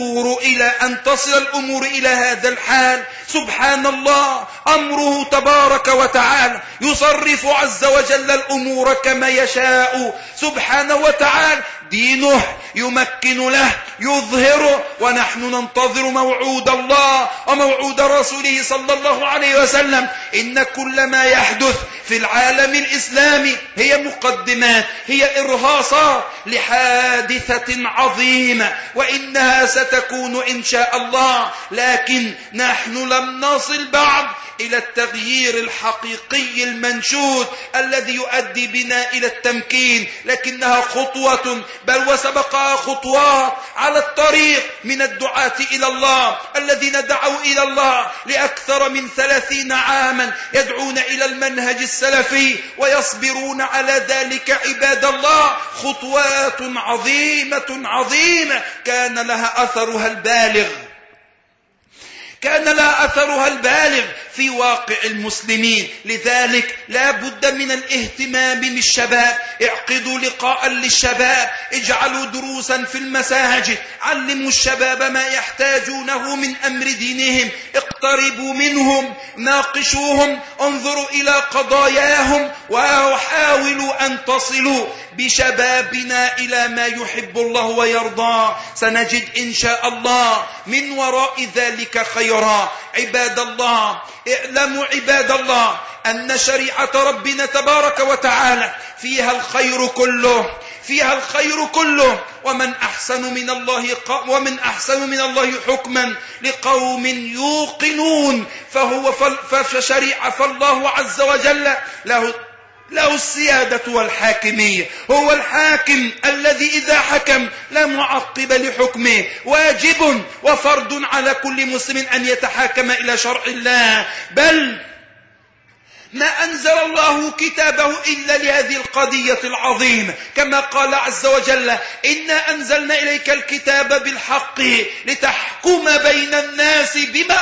الأمور إلى هذا الحال. سبحان الله، أمره تبارك وتعالى يصرف عز وجل الأمور كما يشاء سبحانه وتعالى. دينه يمكن له يظهره، ونحن ننتظر موعود الله وموعود رسوله صلى الله عليه وسلم. إن كل ما يحدث في العالم الإسلامي هي مقدمات، هي إرهاصات لحادثة عظيمة، وإنها ستكون إن شاء الله. لكن نحن لم نصل بعد إلى التغيير الحقيقي المنشود الذي يؤدي بنا إلى التمكين، لكنها خطوة، بل وسبقها خطوات على الطريق من الدعاة إلى الله الذين دعوا إلى الله لأكثر من 30 عاما، يدعون إلى المنهج السلفي ويصبرون على ذلك. عباد الله، خطوات عظيمة كان لها أثرها البالغ في واقع المسلمين. لذلك لا بد من الاهتمام بالشباب. اعقدوا لقاء للشباب، اجعلوا دروسا في المساجد، علموا الشباب ما يحتاجونه من أمر دينهم، اقتربوا منهم، ناقشوهم، انظروا إلى قضاياهم، وحاولوا أن تصلوا بشبابنا إلى ما يحب الله ويرضى. سنجد إن شاء الله من وراء ذلك خيرا. عباد الله، اعلموا عباد الله أن شريعة ربنا تبارك وتعالى فيها الخير كله، ومن أحسن من الله حكما لقوم يوقنون. فالله عز وجل له السيادة والحاكمية، هو الحاكم الذي إذا حكم لا معقب لحكمه. واجب وفرض على كل مسلم أن يتحاكم إلى شرع الله، بل ما أنزل الله كتابه إلا لهذه القضية العظيمة، كما قال عز وجل: إنا أنزلنا إليك الكتاب بالحق لتحكم بين الناس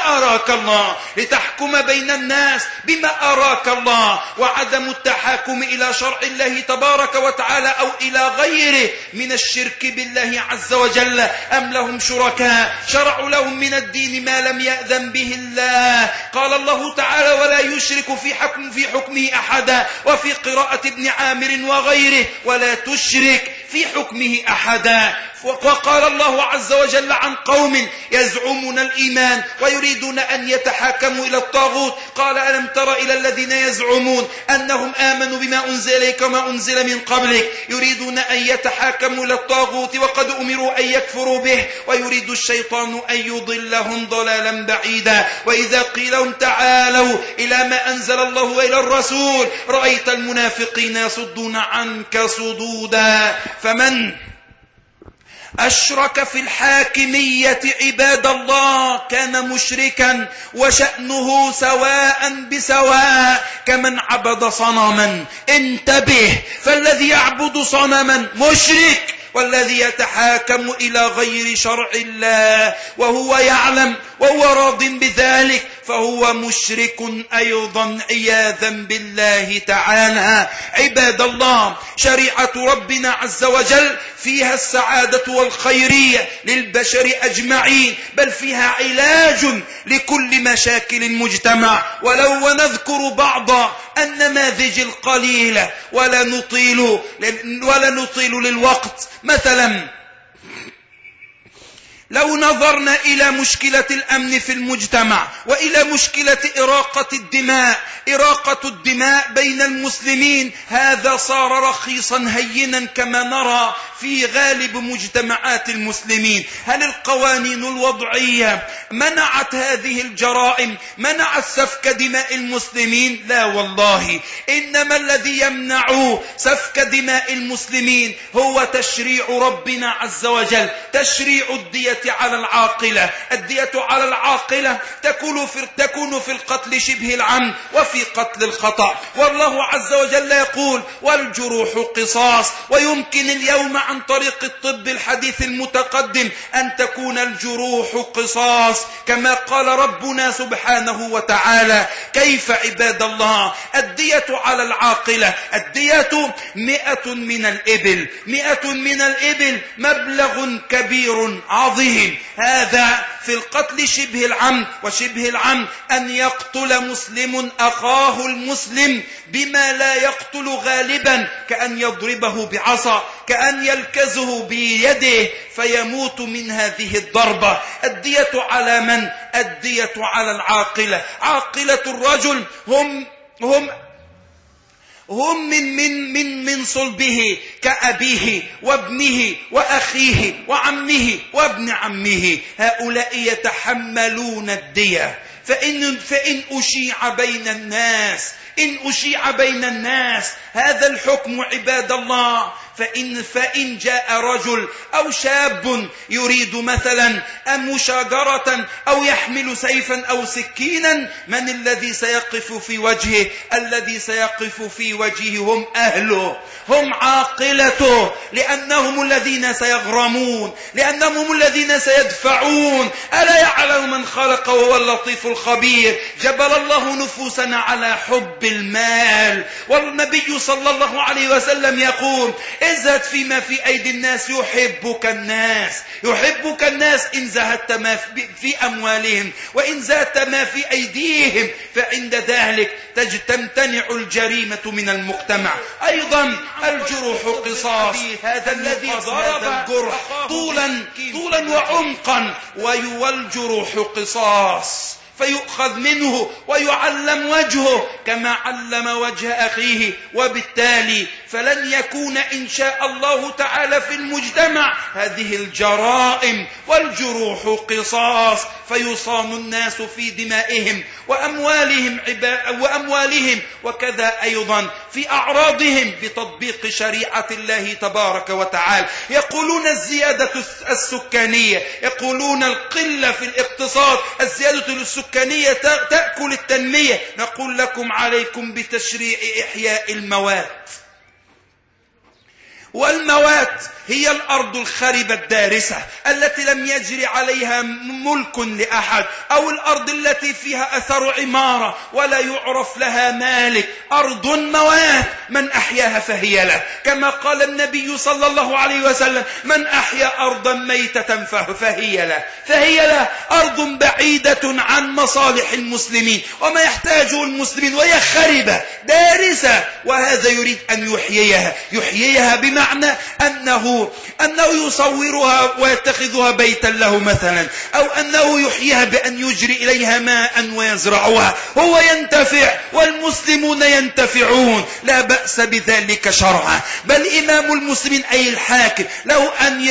بما أراك الله. وعدم التحاكم إلى شرع الله تبارك وتعالى أو إلى غيره من الشرك بالله عز وجل. أم لهم شركاء شرعوا لهم من الدين ما لم يأذن به الله. قال الله تعالى: ولا يشرك في حكمه أحدا. وفي قراءة ابن عامر وغيره: ولا تشرك في حكمه أحدا. وقال الله عز وجل عن قوم يزعمون الإيمان ويريدون أن يتحاكموا إلى الطاغوت: قال: ألم تر إلى الذين يزعمون أنهم آمنوا بما أنزل إليك وما أنزل من قبلك يريدون أن يتحاكموا إلى الطاغوت وقد أمروا أن يكفروا به ويريد الشيطان أن يضلهم ضلالا بعيدا. وإذا قيل لهم تعالوا إلى ما أنزل الله وإلى الرسول رأيت المنافقين يصدون عنك صدودا. فمن أشرك في الحاكمية عباد الله كان مشركا، وشأنه سواء بسواء كمن عبد صنما. انتبه، فالذي يعبد صنما مشرك، والذي يتحاكم إلى غير شرع الله وهو يعلم وهو راض بذلك فهو مشرك أيضا عياذا بالله تعالى. عباد الله، شريعة ربنا عز وجل فيها السعادة والخيرية للبشر أجمعين، بل فيها علاج لكل مشاكل المجتمع. ولو ونذكر بعض النماذج القليلة ولا نطيل للوقت. مثلا لو نظرنا إلى مشكلة الأمن في المجتمع وإلى مشكلة إراقة الدماء بين المسلمين، هذا صار رخيصا هينا كما نرى في غالب مجتمعات المسلمين. هل القوانين الوضعية منعت هذه الجرائم؟ منعت سفك دماء المسلمين؟ لا والله، إنما الذي يمنع سفك دماء المسلمين هو تشريع ربنا عز وجل، تشريع الدية على العاقلة. الدية على العاقلة تكون في القتل شبه العمد وفي قتل الخطأ. والله عز وجل يقول والجروح قصاص. ويمكن اليوم عن طريق الطب الحديث المتقدم أن تكون الجروح قصاص كما قال ربنا سبحانه وتعالى. كيف عباد الله؟ الدية على العاقلة، الدية 100 من الإبل. 100 من الإبل مبلغ كبير عظيم. هذا في القتل شبه العمد. وشبه العمد أن يقتل مسلم أخاه المسلم بما لا يقتل غالبا، كأن يضربه بعصا، كأن يلكزه بيده فيموت من هذه الضربة. الدية على من؟ الدية على العاقلة. عاقلة الرجل هم من صلبه كأبيه وابنه وأخيه وعمه وابن عمه. هؤلاء يتحملون الدية. فإن أشيع بين الناس هذا الحكم عباد الله، فإن جاء رجل أو شاب يريد مثلا مشاجرة أو يحمل سيفا أو سكينا، من الذي سيقف في وجهه؟ الذي سيقف في وجهه هم أهله، هم عاقلته، لأنهم الذين سيغرمون، لأنهم الذين سيدفعون. ألا يعلم من خلق وهو اللطيف الخبير؟ جبل الله نفوسنا على حب المال. والنبي صلى الله عليه وسلم يقول ازهد فيما في أيدي الناس يحبك الناس إن زهدت ما في أموالهم وإن زهدت ما في أيديهم، فعند ذلك تمتنع الجريمة من المجتمع. أيضا الجروح قصاص. هذا الذي ضرب الجرح طولا وعمقا والجروح قصاص، فيؤخذ منه ويعلم وجهه كما علم وجه أخيه، وبالتالي فلن يكون إن شاء الله تعالى في المجتمع هذه الجرائم. والجروح قصاص، فيصان الناس في دمائهم وأموالهم وكذا أيضا في أعراضهم بتطبيق شريعة الله تبارك وتعالى. يقولون الزيادة السكانية، يقولون القلة في الاقتصاد، الزيادة السكانية تأكل التنمية. نقول لكم عليكم بتشريع إحياء الموات. والموات هي الأرض الخربة الدارسة التي لم يجري عليها ملك لأحد، أو الأرض التي فيها أثر عمارة ولا يعرف لها مالك. أرض موات، من أحياها فهي له، كما قال النبي صلى الله عليه وسلم من أحيا أرضا ميتة فهي له. أرض بعيدة عن مصالح المسلمين وما يحتاجه المسلمين، وهي خربة دارسة، وهذا يريد أن يحييها بمعنى أنه يصورها ويتخذها بيتا له مثلا، أو أنه يحييها بأن يجري إليها ماء ويزرعها، هو ينتفع والمسلمون ينتفعون، لا بأس بذلك شرعا. بل إمام المسلمين أي الحاكم له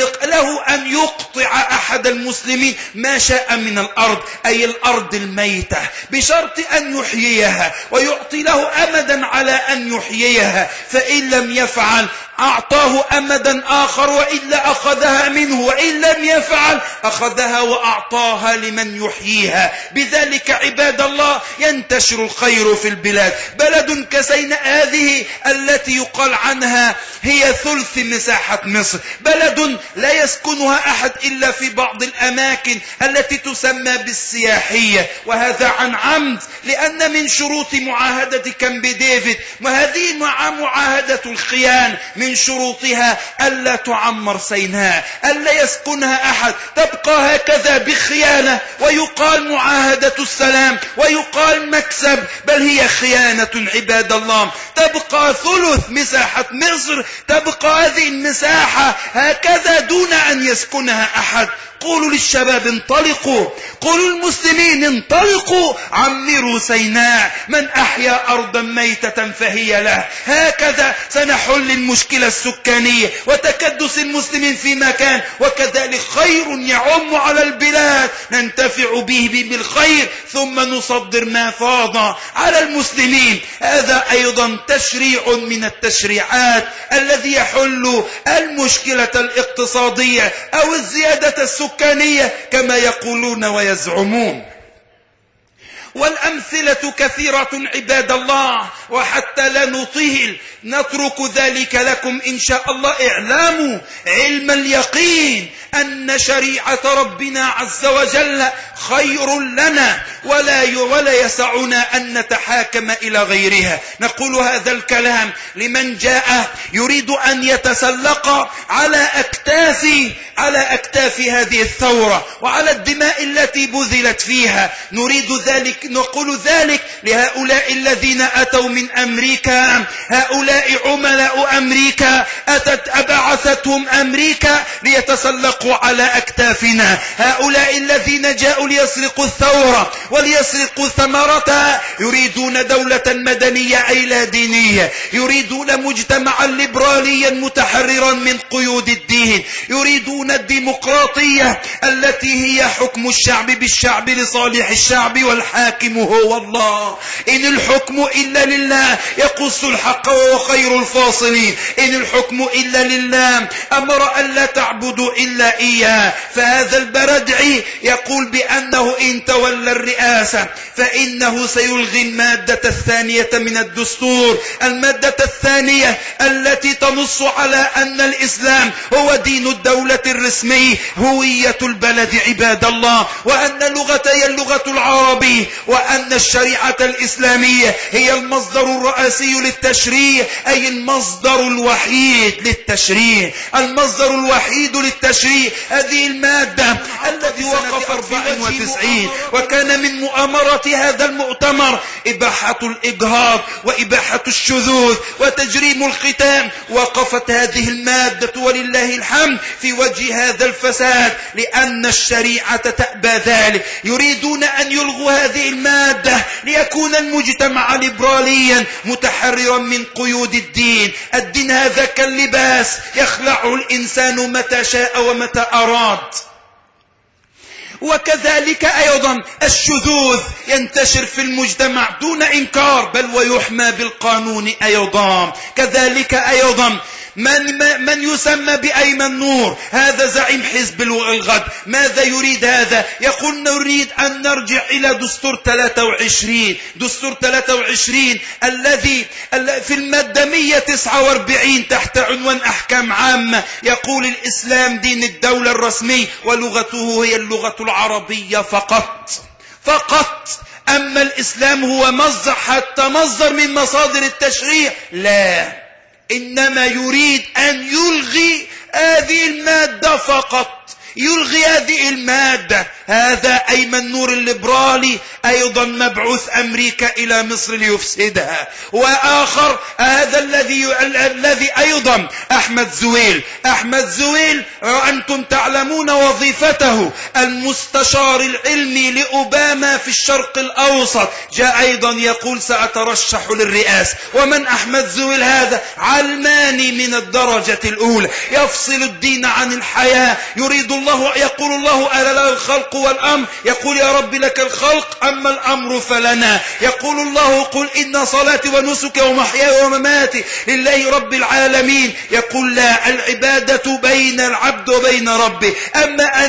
أن يقطع أحد المسلمين ما شاء من الأرض، أي الأرض الميتة، بشرط أن يحييها ويعطي له أمدا على أن يحييها، فإن لم يفعل أعطاه أمدا آخر، وإلا أخذها منه، وإن لم يفعل أخذها وأعطاها لمن يحييها. بذلك عباد الله ينتشر الخير في البلاد. بلد كسيناء هذه التي يقال عنها هي ثلث مساحة مصر، بلد لا يسكنها أحد إلا في بعض الأماكن التي تسمى بالسياحية، وهذا عن عمد، لأن من شروط معاهدة كامب ديفيد، وهذه معاهدة الخيان، من شروطها ألا تعمر سيناء، ألا يسكنها أحد، تبقى هكذا بخيانة، ويقال معاهدة السلام ويقال مكسب، بل هي خيانة عباد الله. تبقى ثلث مساحة مصر، تبقى هذه المساحة هكذا دون أن يسكنها أحد. قولوا للشباب انطلقوا، قولوا للمسلمين انطلقوا، عمروا سيناء، من أحيا أرضا ميتة فهي له. هكذا سنحل المشكلة السكانية وتكدس المسلمين في مكان، وكذلك خير يعم على البلاد ننتفع به بالخير، ثم نصدر ما فاض على المسلمين. هذا أيضا تشريع من التشريعات الذي يحل المشكلة الاقتصادية أو الزيادة السكانية السكانية كما يقولون ويزعمون. والأمثلة كثيرة عباد الله، وحتى لا نطيل نترك ذلك لكم إن شاء الله. اعلموا علم اليقين أن شريعة ربنا عز وجل خير لنا ولا يسعنا أن نتحاكم إلى غيرها. نقول هذا الكلام لمن جاء يريد أن يتسلق على أكتاف هذه الثورة وعلى الدماء التي بذلت فيها. نقول ذلك لهؤلاء الذين أتوا من أمريكا، هؤلاء عملاء أمريكا أبعثتهم أمريكا ليتسلقوا على أكتافنا. هؤلاء الذين جاءوا ليسرقوا الثورة وليسرقوا ثمرتها يريدون دولة مدنية أي لا دينية، يريدون مجتمعا ليبراليا متحررا من قيود الدين، يريدون الديمقراطية التي هي حكم الشعب بالشعب لصالح الشعب والحاكم هو الله. إن الحكم إلا لله يقص الحق وهو خير الفاصلين. إن الحكم إلا لله أمر أن لا تعبدوا إلا إياه. فهذا البردعي يقول بأنه إن تولى الرئاسة فإنه سيلغي المادة الثانية من الدستور، المادة الثانية التي تنص على أن الإسلام هو دين الدولة الرسمي، هوية البلد عباد الله، وأن اللغة هي اللغة العربية، وأن الشريعة الإسلامية هي المصدر الرئيسي للتشريع، أي المصدر الوحيد للتشريع، المصدر الوحيد للتشريع. هذه المادة التي وقفت 94 وكان من مؤامرة هذا المؤتمر إباحة الإجهاض وإباحة الشذوذ وتجريم الختان. وقفت هذه المادة ولله الحمد في وجه هذا الفساد لأن الشريعة تأبى ذلك. يريدون أن يلغوا هذه المادة ليكون المجتمع ليبراليا متحررا من قيود الدين. الدين هذا كاللباس يخلعه الإنسان متى شاء ومتى أراد. وكذلك أيضا الشذوذ ينتشر في المجتمع دون إنكار بل ويحمى بالقانون أيضا. كذلك أيضا من يسمى بأيمن نور، هذا زعيم حزب الغد، ماذا يريد هذا؟ يقول نريد أن نرجع إلى دستور 23. دستور 23 الذي في المادة 149 تحت عنوان أحكام عامة يقول الإسلام دين الدولة الرسمي ولغته هي اللغة العربية فقط. أما الإسلام هو مصدر من مصادر التشريع، لا، إنما يريد أن يلغي هذه المادة فقط، يلغي هذه المادة. هذا أيمن نور الليبرالي أيضا مبعوث أمريكا إلى مصر ليفسدها. وآخر هذا الذي أيضا أحمد زويل أنتم تعلمون وظيفته المستشار العلمي لأوباما في الشرق الأوسط، جاء أيضا يقول سأترشح للرئاسة. ومن أحمد زويل هذا؟ علماني من الدرجة الأولى، يفصل الدين عن الحياة. يقول الله ألا له الخلق والأمر، يقول يا رب لك الخلق أما الأمر فلنا. يقول الله قل إن صلاتي ونسكي ومحياي ومماتي لله رب العالمين. يقول لا، العبادة بين العبد وبين ربه، أما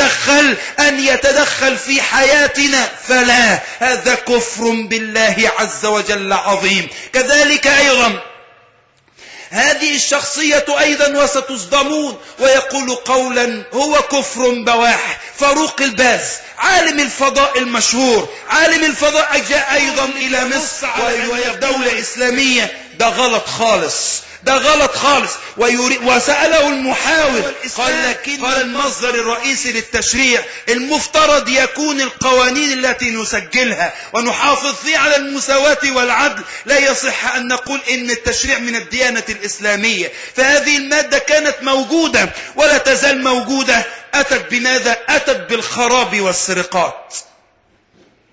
أن يتدخل في حياتنا فلا، هذا كفر بالله عز وجل عظيم. كذلك أيضا هذه الشخصية أيضا وستصدمون ويقول قولا هو كفر بواح. فاروق الباز عالم الفضاء المشهور، عالم الفضاء جاء أيضا إلى مصر ودولة إسلامية. ده غلط خالص. وسأله المحاور قال المصدر الرئيسي للتشريع المفترض يكون القوانين التي نسجلها ونحافظ فيه على المساواة والعدل، لا يصح أن نقول إن التشريع من الديانة الإسلامية. فهذه المادة كانت موجودة ولا تزال موجودة. أتت بماذا؟ أتت بالخراب والسرقات.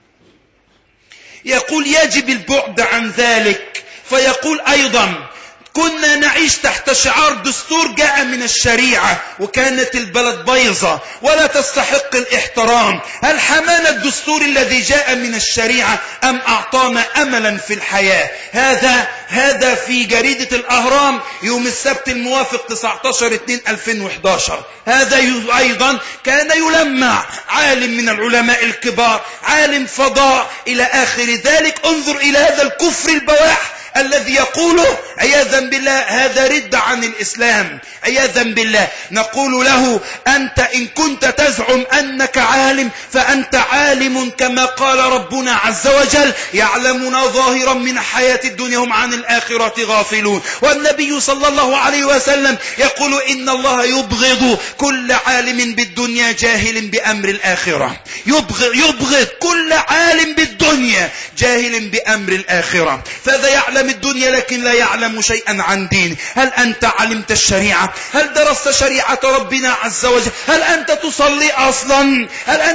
يقول يجب البعد عن ذلك. فيقول أيضا كنا نعيش تحت شعار دستور جاء من الشريعة، وكانت البلد بيضة ولا تستحق الاحترام. هل حمانا الدستور الذي جاء من الشريعة أم أعطانا أملا في الحياة؟ هذا في جريدة الأهرام يوم السبت الموافق 19/2/2011. هذا أيضا كان يلمع عالم من العلماء الكبار، عالم فضاء إلى آخر ذلك. انظر إلى هذا الكفر البواح الذي يقوله عياذا بالله هذا رد عن الإسلام عياذا بالله. نقول له أنت إن كنت تزعم أنك عالم فأنت عالم كما قال ربنا عز وجل يعلمون ظاهرا من حياة الدنيا هم عن الآخرة غافلون. والنبي صلى الله عليه وسلم يقول إن الله يبغض كل عالم بالدنيا جاهل بأمر الآخرة. يبغض كل عالم بالدنيا جاهل بأمر الآخرة. فذا يعلم الدنيا لكن لا يعلم شيئا عن دين. هل أنت علمت الشريعة؟ هل درست شريعة ربنا عز وجل؟ هل أنت تصلي أصلا؟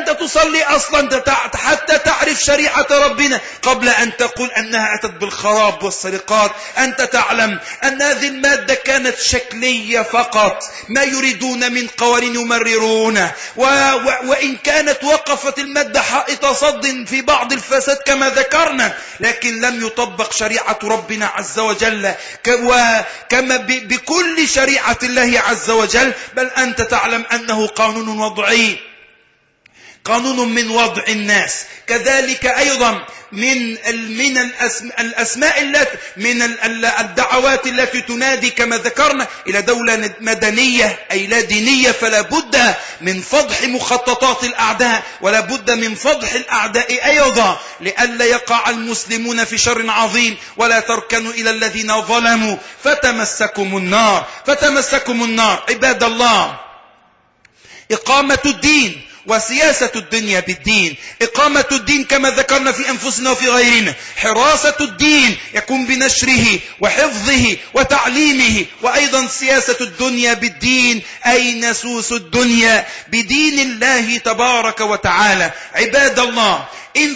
حتى تعرف شريعة ربنا قبل أن تقول أنها أتت بالخراب والسرقات؟ أنت تعلم أن هذه المادة كانت شكلية فقط، ما يريدون من قوانين يمررونه، وإن كانت وقفت المادة حائط صد في بعض الفساد كما ذكرنا، لكن لم يطبق شريعة ربنا عز وجل كما بكل شريعة الله عز وجل. بل أنت تعلم أنه قانون وضعي، قانون من وضع الناس. كذلك أيضا من الأسماء التي من الدعوات التي تنادي كما ذكرنا إلى دولة مدنية أي لا دينية، فلا بد من فضح مخططات الأعداء ولا بد من فضح الأعداء أيضا لئلا يقع المسلمون في شر عظيم. ولا تركنوا إلى الذين ظلموا فتمسكم النار. عباد الله، إقامة الدين وسياسة الدنيا بالدين. إقامة الدين كما ذكرنا في أنفسنا وفي غيرنا، حراسة الدين يكون بنشره وحفظه وتعليمه، وأيضا سياسة الدنيا بالدين أي نسوس الدنيا بدين الله تبارك وتعالى. عباد الله، إن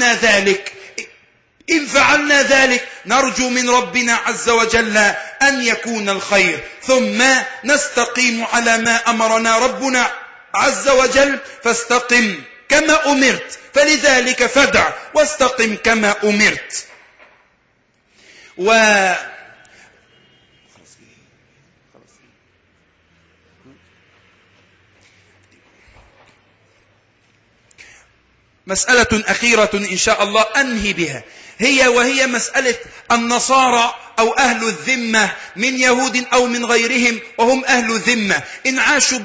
فعلنا ذلك نرجو من ربنا عز وجل أن يكون الخير، ثم نستقيم على ما أمرنا ربنا عز وجل. فاستقم كما أمرت، فلذلك فدع واستقم كما أمرت. مسألة أخيرة إن شاء الله أنهي بها، وهي مسألة النصارى أو أهل الذمة من يهود أو من غيرهم، وهم أهل ذمة إن عاشوا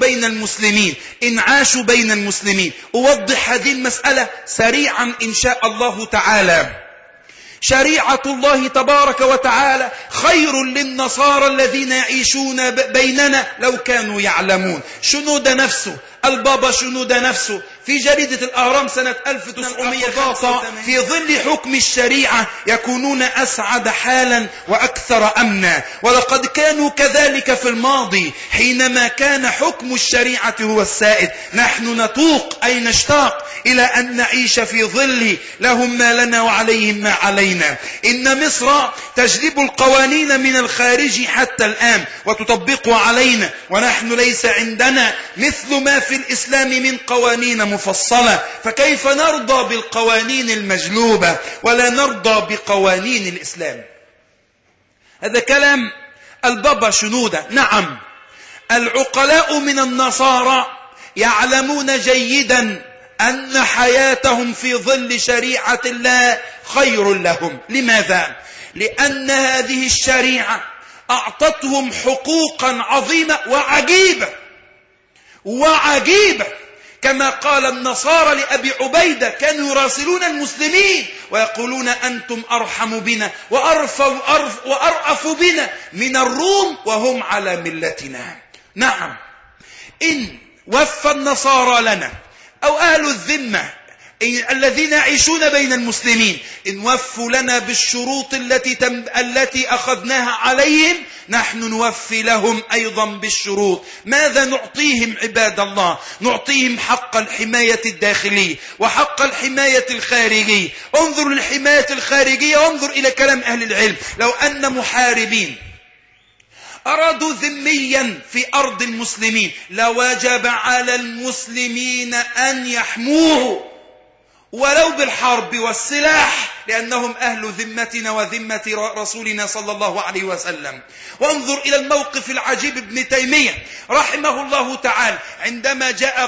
بين المسلمين. أوضح هذه المسألة سريعا إن شاء الله تعالى. شريعة الله تبارك وتعالى خير للنصارى الذين يعيشون بيننا لو كانوا يعلمون. شنود نفسه البابا شنود نفسه في جريدة الأهرام سنة 1905 في ظل حكم الشريعة يكونون أسعد حالا وأكثر أمنا. ولقد كانوا كذلك في الماضي حينما كان حكم الشريعة هو السائد. نحن نتوق أي نشتاق إلى أن نعيش في ظل لهم ما لنا وعليهم ما علينا. إن مصر تجلب القوانين من الخارج حتى الآن وتطبقها علينا، ونحن ليس عندنا مثل ما في الإسلام من قوانين مفصلة، فكيف نرضى بالقوانين المجلوبة ولا نرضى بقوانين الإسلام؟ هذا كلام البابا شنودة. نعم، العقلاء من النصارى يعلمون جيدا أن حياتهم في ظل شريعة الله خير لهم. لماذا؟ لأن هذه الشريعة أعطتهم حقوقا عظيمة وعجيبة كما قال النصارى لأبي عبيدة، كانوا يراسلون المسلمين ويقولون أنتم أرحم بنا وأرأف بنا من الروم وهم على ملتنا. نعم، إن وفى النصارى لنا أو أهل الذمة الذين يعيشون بين المسلمين إن وفوا لنا بالشروط التي أخذناها عليهم، نحن نوفي لهم أيضا بالشروط. ماذا نعطيهم عباد الله؟ نعطيهم حق الحماية الداخلية وحق الحماية الخارجية. انظر للحماية الخارجية وانظر إلى كلام أهل العلم. لو أن محاربين أرادوا ذميا في أرض المسلمين لوجب على المسلمين أن يحموه ولو بالحرب والسلاح، لأنهم أهل ذمتنا وذمة رسولنا صلى الله عليه وسلم. وانظر إلى الموقف العجيب ابن تيمية رحمه الله تعالى عندما جاء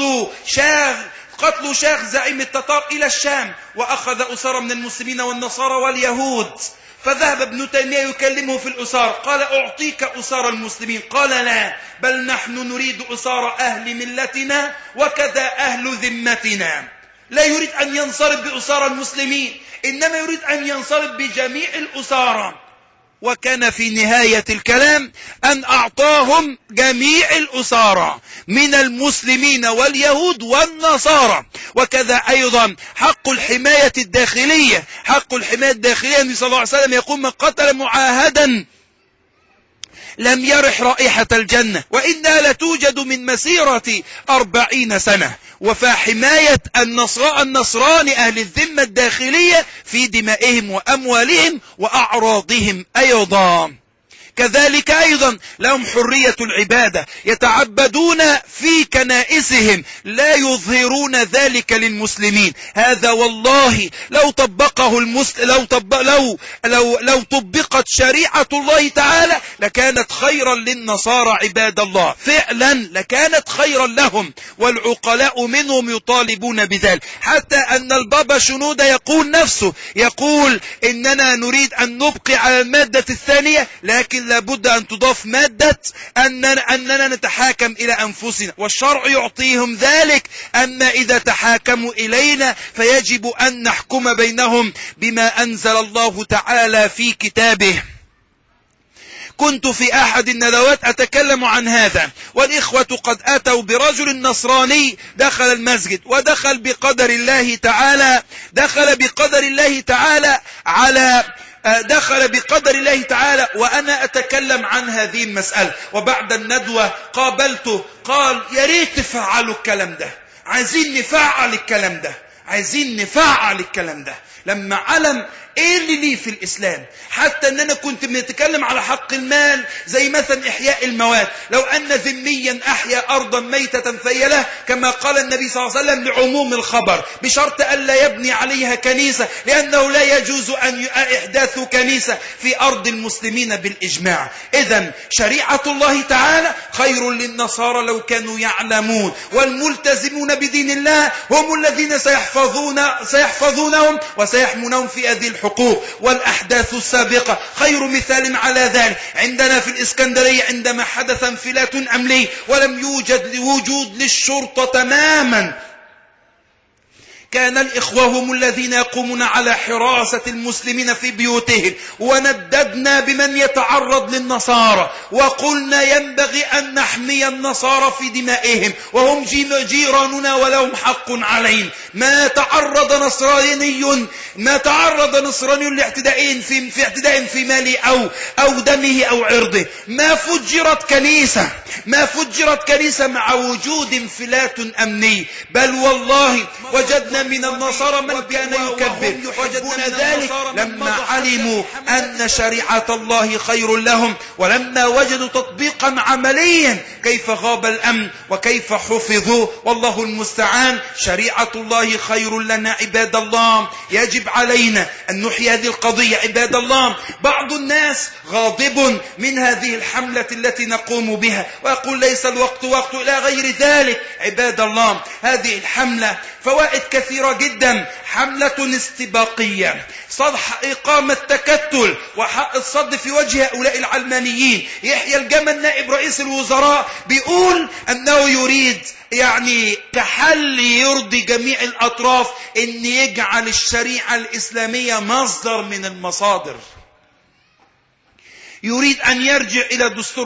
قتل شاغ زعيم التتار إلى الشام، وأخذ أسارى من المسلمين والنصارى واليهود، فذهب ابن تيمية يكلمه في الأسارى، قال أعطيك أسارى المسلمين، قال لا، بل نحن نريد أسارى أهل ملتنا وكذا أهل ذمتنا. لا يريد أن ينصرف بأسارى المسلمين، إنما يريد أن ينصرف بجميع الأسارى. وكان في نهاية الكلام أن أعطاهم جميع الأسارى من المسلمين واليهود والنصارى. وكذا أيضا حق الحماية الداخلية، النبي صلى الله عليه وسلم يقول من قتل معاهدا لم يرح رائحة الجنة وإنها لتوجد من مسيرة 40 سنة. وفحماية النصران أهل الذمة الداخلية في دمائهم وأموالهم وأعراضهم أيضا. كذلك أيضا لهم حرية العبادة، يتعبدون في كنائسهم لا يظهرون ذلك للمسلمين. هذا والله لو طبقه لو طبقت شريعة الله تعالى لكانت خيرا للنصارى عباد الله، فعلا لكانت خيرا لهم، والعقلاء منهم يطالبون بذلك. حتى أن البابا شنودة يقول إننا نريد أن نبقي على المادة الثانية، لكن لابد أن تضاف مادة أننا نتحاكم إلى أنفسنا، والشرع يعطيهم ذلك. أما إذا تحاكموا إلينا فيجب أن نحكم بينهم بما أنزل الله تعالى في كتابه. كنت في أحد الندوات أتكلم عن هذا، والإخوة قد أتوا برجل نصراني دخل المسجد، ودخل بقدر الله تعالى وأنا أتكلم عن هذه المسألة. وبعد الندوة قابلته، قال يا ريت تفعلوا الكلام ده، عايزين نفعل الكلام ده. لما علم ايه اللي ليه في الاسلام، حتى ان انا كنت بنتكلم على حق المال زي مثلا احياء المواد. لو ان ذميا احيا ارضا ميتة فهي له، كما قال النبي صلى الله عليه وسلم لعموم الخبر، بشرط الا يبني عليها كنيسة، لانه لا يجوز ان احداث كنيسة في ارض المسلمين بالاجماع. اذا شريعة الله تعالى خير للنصارى لو كانوا يعلمون، والملتزمون بدين الله هم الذين سيحفظونهم وسيحمونهم في هذه الحقوق. والأحداث السابقة خير مثال على ذلك. عندنا في الإسكندرية عندما حدث انفلات أمني ولم يوجد وجود للشرطة تماما، كان الإخوة هم الذين يقومون على حراسة المسلمين في بيوتهم، ونددنا بمن يتعرض للنصارى، وقلنا ينبغي أن نحمي النصارى في دمائهم، وهم جيراننا ولهم حق علينا. ما تعرض نصراني لاعتداء في اعتداء في ماله أو دمه أو عرضه. ما فجرت كنيسة مع وجود انفلات أمني، بل والله وجدنا من النصارى من كان يكذب، وجدنا ذلك لما علموا أن شريعة الله خير لهم، ولما وجدوا تطبيقا عمليا كيف غاب الأمن وكيف حفظوا. والله المستعان. شريعة الله خير لنا عباد الله، يجب علينا أن نحيي هذه القضية عباد الله. بعض الناس غاضب من هذه الحملة التي نقوم بها، ويقول ليس الوقت وقت إلى غير ذلك. عباد الله، هذه الحملة فوائد كثيرة جدا. حملة استباقية، إقامة تكتل وحق الصد في وجه هؤلاء العلمانيين. يحيى الجمل نائب رئيس الوزراء بيقول أنه يريد كحل يرضي جميع الأطراف أن يجعل الشريعة الإسلامية مصدر من المصادر. يريد أن يرجع إلى دستور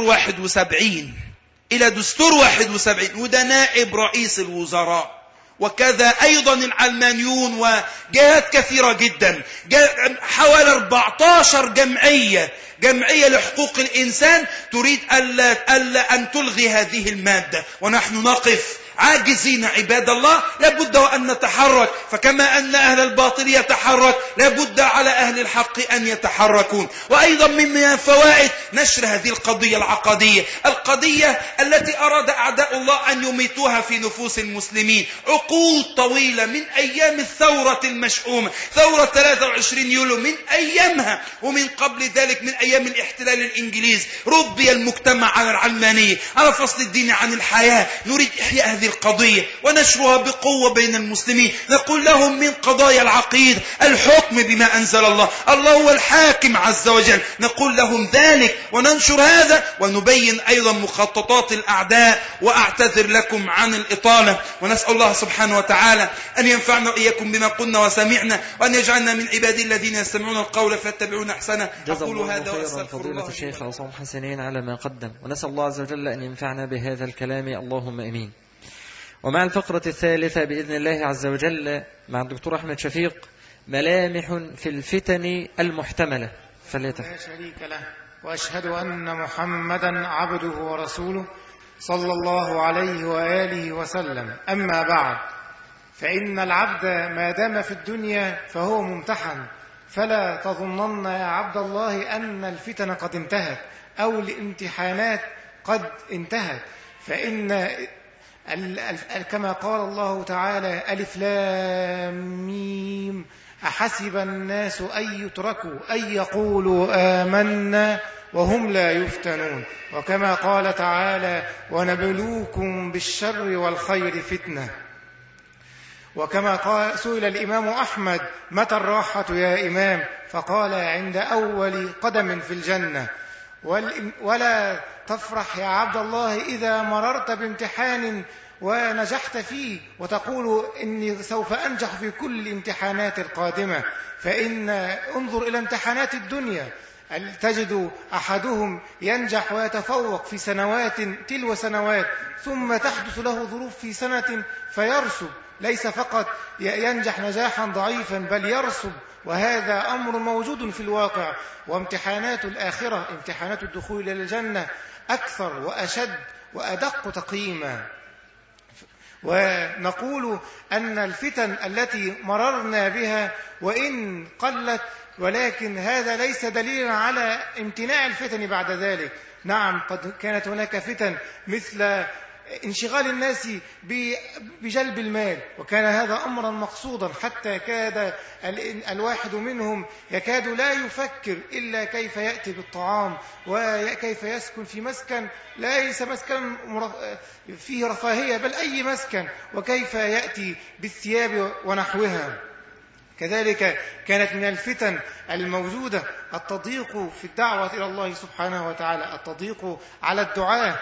71 وده نائب رئيس الوزراء. وكذا أيضا العلمانيون وجهات كثيرة جدا، حوالي 14 جمعية لحقوق الإنسان تريد أن تلغي هذه المادة، ونحن نقف عاجزين عباد الله، لابد وأن نتحرك، فكما أن أهل الباطل يتحرك لابد على أهل الحق أن يتحركون. وأيضا من فوائد نشر هذه القضية العقدية، القضية التي أراد أعداء الله أن يميتوها في نفوس المسلمين عقود طويلة، من أيام الثورة المشؤومة، ثورة 23 يوليو، من أيامها ومن قبل ذلك من أيام الاحتلال الإنجليزي، ربي المجتمع على العلمانية، على فصل الدين عن الحياة. نريد إحياء هذه القضية ونشرها بقوة بين المسلمين، نقول لهم من قضايا العقيدة الحكم بما أنزل الله، الله هو الحاكم عز وجل، نقول لهم ذلك وننشر هذا ونبين أيضا مخططات الأعداء. وأعتذر لكم عن الإطالة، ونسأل الله سبحانه وتعالى أن ينفعنا وإياكم بما قلنا وسمعنا، وأن يجعلنا من عبادي الذين يستمعون القول فيتبعون أحسنه. أقول هذا وأستغفر الله. فضيلة الشيخ عصام حسنين على ما قدم، ونسأل الله عز وجل أن ينفعنا بهذا الكلام، اللهم أمين. ومع الفقرة الثالثة بإذن الله عز وجل مع الدكتور أحمد شفيق، ملامح في الفتن المحتملة، فليتفضل. لا شريك له، وأشهد أن محمدا عبده ورسوله صلى الله عليه وآله وسلم. أما بعد، فإن العبد ما دام في الدنيا فهو ممتحن، فلا تظنن يا عبد الله أن الفتن قد انتهت أو الامتحانات قد انتهت، فإن كما قال الله تعالى: ألف لام ميم أحسب الناس أن يتركوا أن يقولوا آمنا وهم لا يفتنون، وكما قال تعالى: ونبلوكم بالشر والخير فتنة. وكما قال سئل الإمام أحمد: متى الراحة يا إمام؟ فقال: عند أول قدم في الجنة. ولا تفرح يا عبد الله إذا مررت بامتحان ونجحت فيه وتقول إني سوف أنجح في كل الامتحانات القادمة، فإن انظر إلى امتحانات الدنيا، تجد أحدهم ينجح ويتفوق في سنوات تلو سنوات، ثم تحدث له ظروف في سنة فيرسب، ليس فقط ينجح نجاحا ضعيفا بل يرسب، وهذا أمر موجود في الواقع. وامتحانات الآخرة، امتحانات الدخول إلى الجنة، أكثر وأشد وأدق تقييما. ونقول أن الفتن التي مررنا بها وإن قلت، ولكن هذا ليس دليلا على امتناع الفتن بعد ذلك. نعم، قد كانت هناك فتن مثل انشغال الناس بجلب المال، وكان هذا أمرا مقصودا، حتى كاد الواحد منهم يكاد لا يفكر إلا كيف يأتي بالطعام وكيف يسكن في مسكن ليس مسكن فيه رفاهية بل أي مسكن، وكيف يأتي بالثياب ونحوها. كذلك كانت من الفتن الموجودة التضييق في الدعوة إلى الله سبحانه وتعالى، التضييق على الدعاء،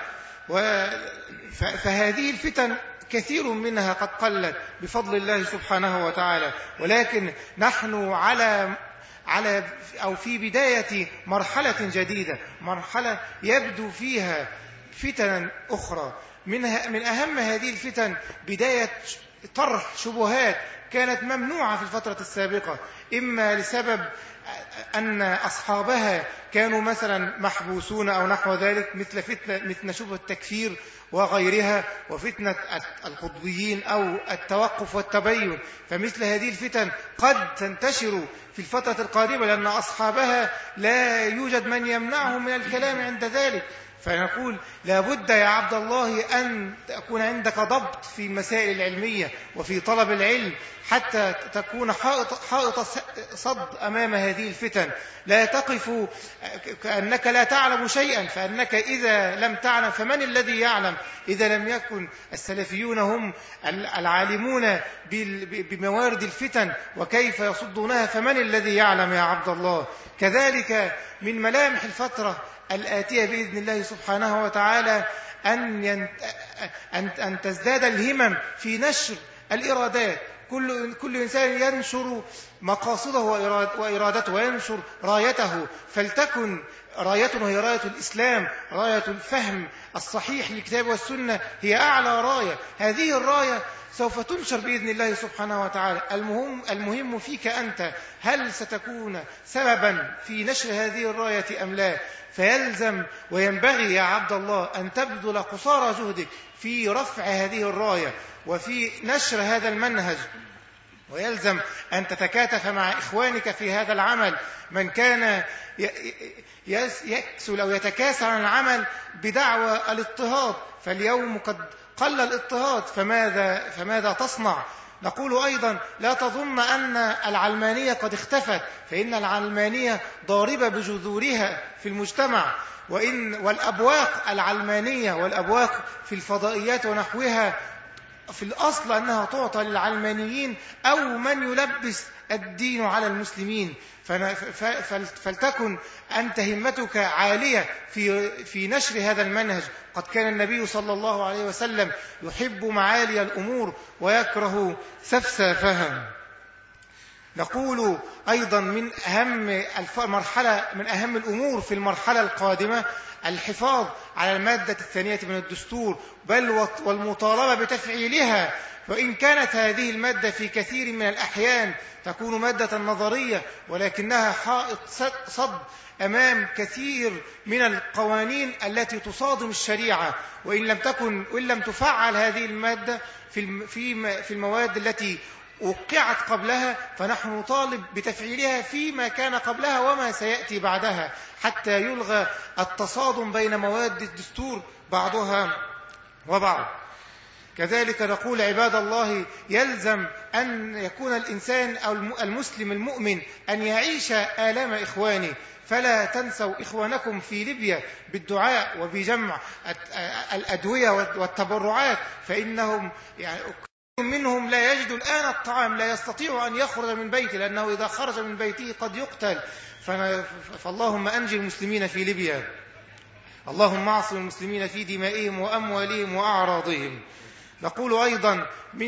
فهذه الفتن كثير منها قد قلت بفضل الله سبحانه وتعالى، ولكن نحن على أو في بداية مرحلة جديدة، مرحلة يبدو فيها فتنا أخرى. من أهم هذه الفتن بداية طرح شبهات كانت ممنوعة في الفترة السابقة، إما لسبب أن أصحابها كانوا مثلا محبوسون أو نحو ذلك، مثل شبهة التكفير وغيرها، وفتنة القطبيين أو التوقف والتبين. فمثل هذه الفتن قد تنتشر في الفترة القادمة، لأن أصحابها لا يوجد من يمنعهم من الكلام عند ذلك. فنقول لابد يا عبد الله أن تكون عندك ضبط في المسائل العلمية وفي طلب العلم، حتى تكون حائط صد أمام هذه الفتن، لا تقف كأنك لا تعلم شيئا، فأنك إذا لم تعلم فمن الذي يعلم؟ إذا لم يكن السلفيون هم العالمون بموارد الفتن وكيف يصدونها، فمن الذي يعلم يا عبد الله؟ كذلك من ملامح الفترة الآتية بإذن الله سبحانه وتعالى أن تزداد الهمم في نشر الإرادات. كل إنسان ينشر مقاصده وإرادته وينشر رايته، فلتكن رايتنا هي راية الإسلام، راية الفهم الصحيح للكتاب والسنة، هي أعلى راية. هذه الراية سوف تنشر بإذن الله سبحانه وتعالى. المهم فيك أنت، هل ستكون سببا في نشر هذه الراية أم لا؟ فيلزم وينبغي يا عبد الله أن تبذل قصارى جهدك في رفع هذه الراية وفي نشر هذا المنهج، ويلزم أن تتكاتف مع إخوانك في هذا العمل. من كان يكسل أو يتكاسل عن العمل بدعوى الاضطهاد، فاليوم قد قل الاضطهاد، فماذا تصنع؟ نقول أيضا لا تظن أن العلمانية قد اختفت، فإن العلمانية ضاربة بجذورها في المجتمع، والأبواق العلمانية والأبواق في الفضائيات ونحوها في الأصل أنها تعطى للعلمانيين أو من يلبس الدين على المسلمين. فلتكن أنت همتك عالية في نشر هذا المنهج. قد كان النبي صلى الله عليه وسلم يحب معالي الأمور ويكره سفسافها. نقول أيضا من أهم الأمور في المرحلة القادمة الحفاظ على المادة الثانية من الدستور، بل والمطالبة بتفعيلها. وإن كانت هذه المادة في كثير من الأحيان تكون مادة نظرية، ولكنها حائط صد أمام كثير من القوانين التي تصادم الشريعة. وإن لم تفعل هذه المادة في المواد التي وقعت قبلها، فنحن نطالب بتفعيلها فيما كان قبلها وما سيأتي بعدها، حتى يلغى التصادم بين مواد الدستور بعضها وبعض. كذلك نقول عباد الله، يلزم أن يكون الإنسان أو المسلم المؤمن أن يعيش آلام إخوانه، فلا تنسوا إخوانكم في ليبيا بالدعاء وبجمع الأدوية والتبرعات، فإنهم منهم لا يجد الآن الطعام، لا يستطيع أن يخرج من بيته، لأنه إذا خرج من بيته قد يقتل. فاللهم أنجي المسلمين في ليبيا، اللهم اعصم المسلمين في دمائهم وأموالهم وأعراضهم. نقول أيضا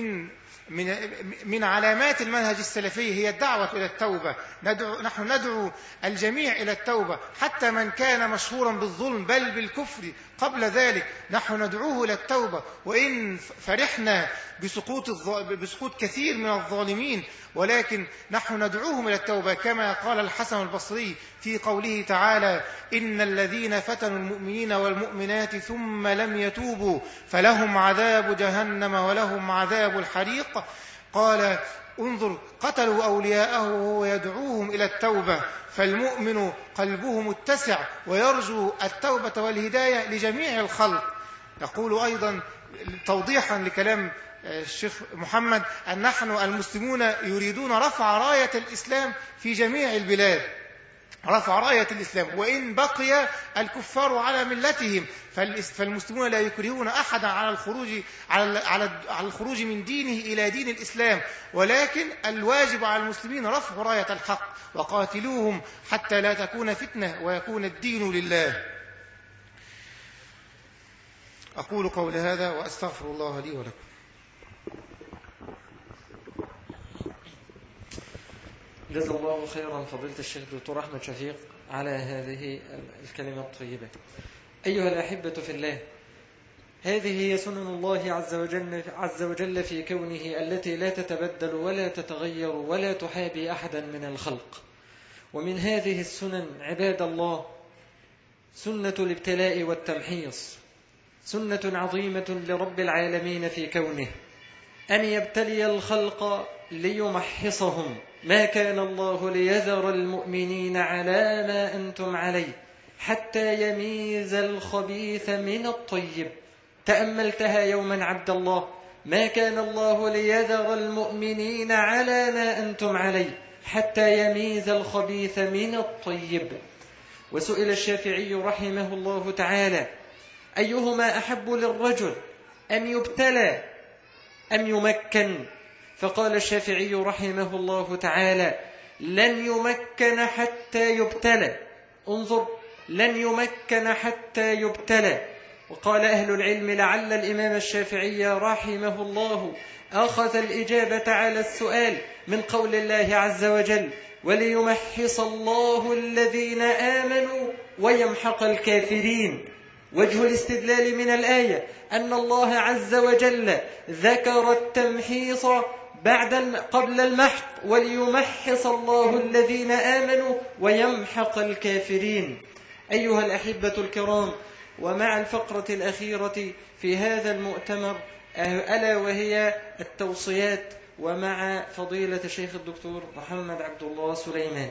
من علامات المنهج السلفي هي الدعوة إلى التوبة. نحن ندعو الجميع إلى التوبة، حتى من كان مشهورا بالظلم بل بالكفر قبل ذلك نحن ندعوه إلى التوبة. وإن فرحنا بسقوط كثير من الظالمين، ولكن نحن ندعوهم إلى التوبة، كما قال الحسن البصري في قوله تعالى: إن الذين فتنوا المؤمنين والمؤمنات ثم لم يتوبوا فلهم عذاب جهنم ولهم عذاب الحريق. قال: انظر، قتلوا أولياءه وهو يدعوهم إلى التوبة، فالمؤمن قلبه متسع ويرجو التوبة والهداية لجميع الخلق. نقول أيضا توضيحا لكلام الشيخ محمد أن نحن المسلمون يريدون رفع راية الإسلام في جميع البلاد، رفع راية الإسلام، وإن بقي الكفار على ملتهم، فالمسلمون لا يكرهون أحدا على الخروج من دينه إلى دين الإسلام، ولكن الواجب على المسلمين رفع راية الحق، وقاتلوهم حتى لا تكون فتنة ويكون الدين لله. أقول قول هذا وأستغفر الله لي ولكم. جزا الله خيرا فضيلة الشيخ دكتور أحمد شفيق على هذه الكلمة الطيبة. أيها الأحبة في الله، هذه هي سنن الله عز وجل في كونه التي لا تتبدل ولا تتغير ولا تحابي أحدا من الخلق. ومن هذه السنن عباد الله سنة الابتلاء والتمحيص، سنة عظيمة لرب العالمين في كونه أن يبتلي الخلق ليمحصهم. ما كان الله ليذر المؤمنين على ما أنتم عليه حتى يميز الخبيث من الطيب. تأملتها يوما عبد الله، ما كان الله ليذر المؤمنين على ما أنتم عليه حتى يميز الخبيث من الطيب. وسئل الشافعي رحمه الله تعالى: أيهما أحب للرجل، أن يبتلى أم يمكن؟ فقال الشافعي رحمه الله تعالى: لن يمكن حتى يبتلى. انظر، لن يمكن حتى يبتلى. وقال أهل العلم لعل الإمام الشافعي رحمه الله أخذ الإجابة على السؤال من قول الله عز وجل: وليمحص الله الذين آمنوا ويمحق الكافرين. وجه الاستدلال من الآية أن الله عز وجل ذكر التمحيص قبل المحق، وليمحص الله الذين آمنوا ويمحق الكافرين. أيها الأحبة الكرام، ومع الفقرة الأخيرة في هذا المؤتمر ألا وهي التوصيات، ومع فضيلة الشيخ الدكتور محمد عبد الله سليمان.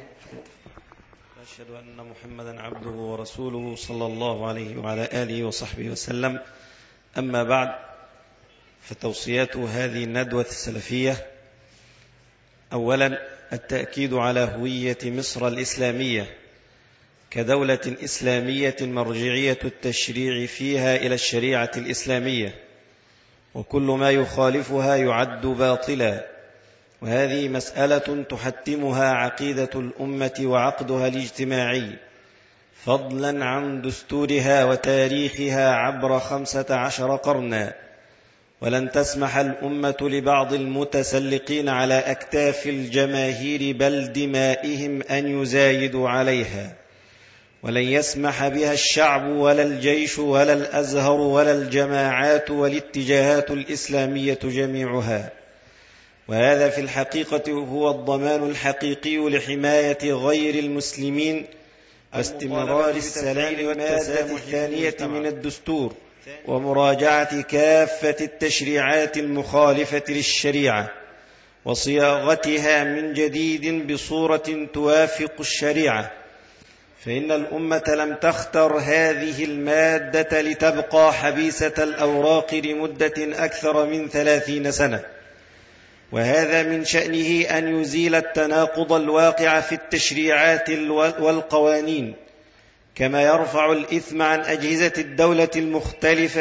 أشهد أن محمدا عبده ورسوله صلى الله عليه وعلى آله وصحبه وسلم. أما بعد، فتوصيات هذه الندوة السلفية: أولا، التأكيد على هوية مصر الإسلامية كدولة إسلامية مرجعية التشريع فيها إلى الشريعة الإسلامية، وكل ما يخالفها يعد باطلا، وهذه مسألة تحتمها عقيدة الأمة وعقدها الاجتماعي، فضلا عن دستورها وتاريخها عبر 15 قرنا. ولن تسمح الأمة لبعض المتسلقين على أكتاف الجماهير بل دمائهم أن يزايدوا عليها، ولن يسمح بها الشعب ولا الجيش ولا الأزهر ولا الجماعات والاتجاهات الإسلامية جميعها. وهذا في الحقيقة هو الضمان الحقيقي لحماية غير المسلمين واستمرار السلام والتسامح الثانية من الدستور، ومراجعة كافة التشريعات المخالفة للشريعة وصياغتها من جديد بصورة توافق الشريعة. فإن الأمة لم تختر هذه المادة لتبقى حبيسة الأوراق لمدة أكثر من 30 سنة، وهذا من شأنه أن يزيل التناقض الواقع في التشريعات والقوانين، كما يرفع الإثم عن أجهزة الدولة المختلفة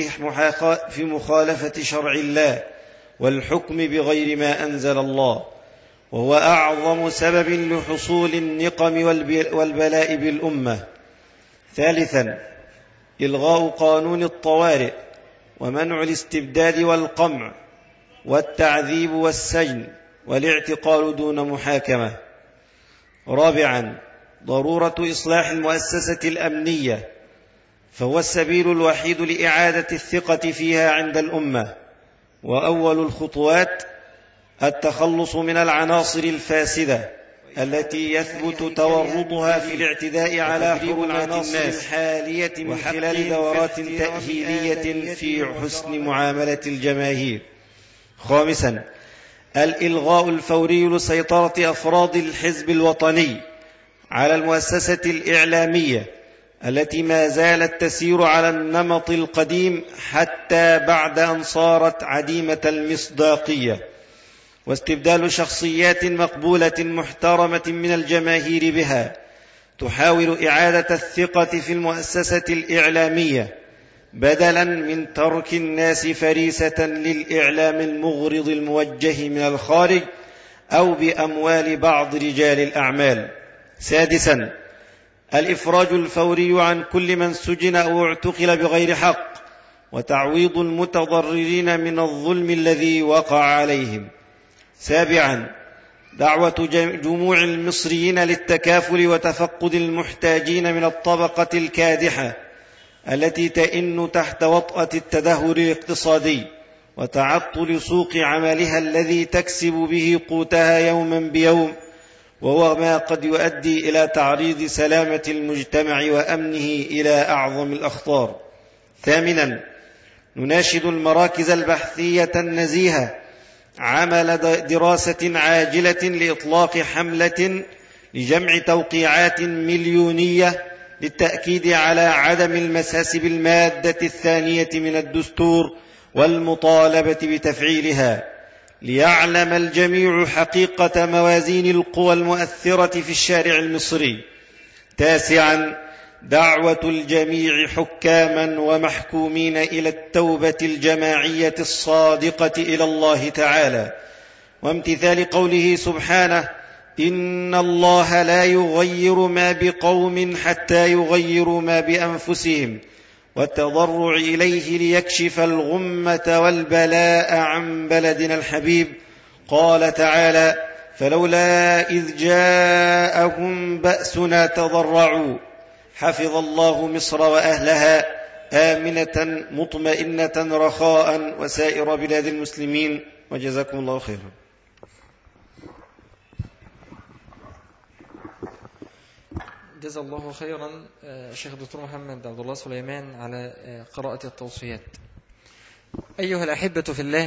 في مخالفة شرع الله والحكم بغير ما أنزل الله، وهو أعظم سبب لحصول النقم والبلاء بالأمة. ثالثا، إلغاء قانون الطوارئ ومنع الاستبداد والقمع والتعذيب والسجن والاعتقال دون محاكمة. رابعا، ضرورة إصلاح المؤسسة الأمنية، فهو السبيل الوحيد لإعادة الثقة فيها عند الأمة، وأول الخطوات التخلص من العناصر الفاسدة التي يثبت تورطها في الاعتداء على حرمات الناس الحالية من خلال دورات تأهيلية في حسن معاملة الجماهير. خامسا، الإلغاء الفوري لسيطرة أفراد الحزب الوطني على المؤسسة الإعلامية التي ما زالت تسير على النمط القديم حتى بعد أن صارت عديمة المصداقية، واستبدال شخصيات مقبولة محترمة من الجماهير بها تحاول إعادة الثقة في المؤسسة الإعلامية، بدلا من ترك الناس فريسة للإعلام المغرض الموجه من الخارج أو بأموال بعض رجال الأعمال. سادسا، الإفراج الفوري عن كل من سجن أو اعتقل بغير حق، وتعويض المتضررين من الظلم الذي وقع عليهم. سابعا، دعوة جموع المصريين للتكافل وتفقد المحتاجين من الطبقة الكادحة التي تئن تحت وطأة التدهور الاقتصادي وتعطل سوق عملها الذي تكسب به قوتها يوما بيوم، وهو ما قد يؤدي إلى تعريض سلامة المجتمع وأمنه إلى أعظم الأخطار. ثامنا، نناشد المراكز البحثية النزيهة عمل دراسة عاجلة لإطلاق حملة لجمع توقيعات مليونية للتأكيد على عدم المساس بالمادة الثانية من الدستور والمطالبة بتفعيلها، ليعلم الجميع حقيقة موازين القوى المؤثرة في الشارع المصري. تاسعا، دعوة الجميع حكاما ومحكومين إلى التوبة الجماعية الصادقة إلى الله تعالى، وامتثال قوله سبحانه: إن الله لا يغير ما بقوم حتى يغيروا ما بأنفسهم، والتضرع إليه ليكشف الغمة والبلاء عن بلدنا الحبيب. قال تعالى: فلولا إذ جاءهم بأسنا تضرعوا. حفظ الله مصر وأهلها آمنة مطمئنة رخاء وسائر بلاد المسلمين، وجزاكم الله خيرا. جزا الله خيرا الشيخ الدكتور محمد عبد الله سليمان على قراءة التوصيات. أيها الأحبة في الله،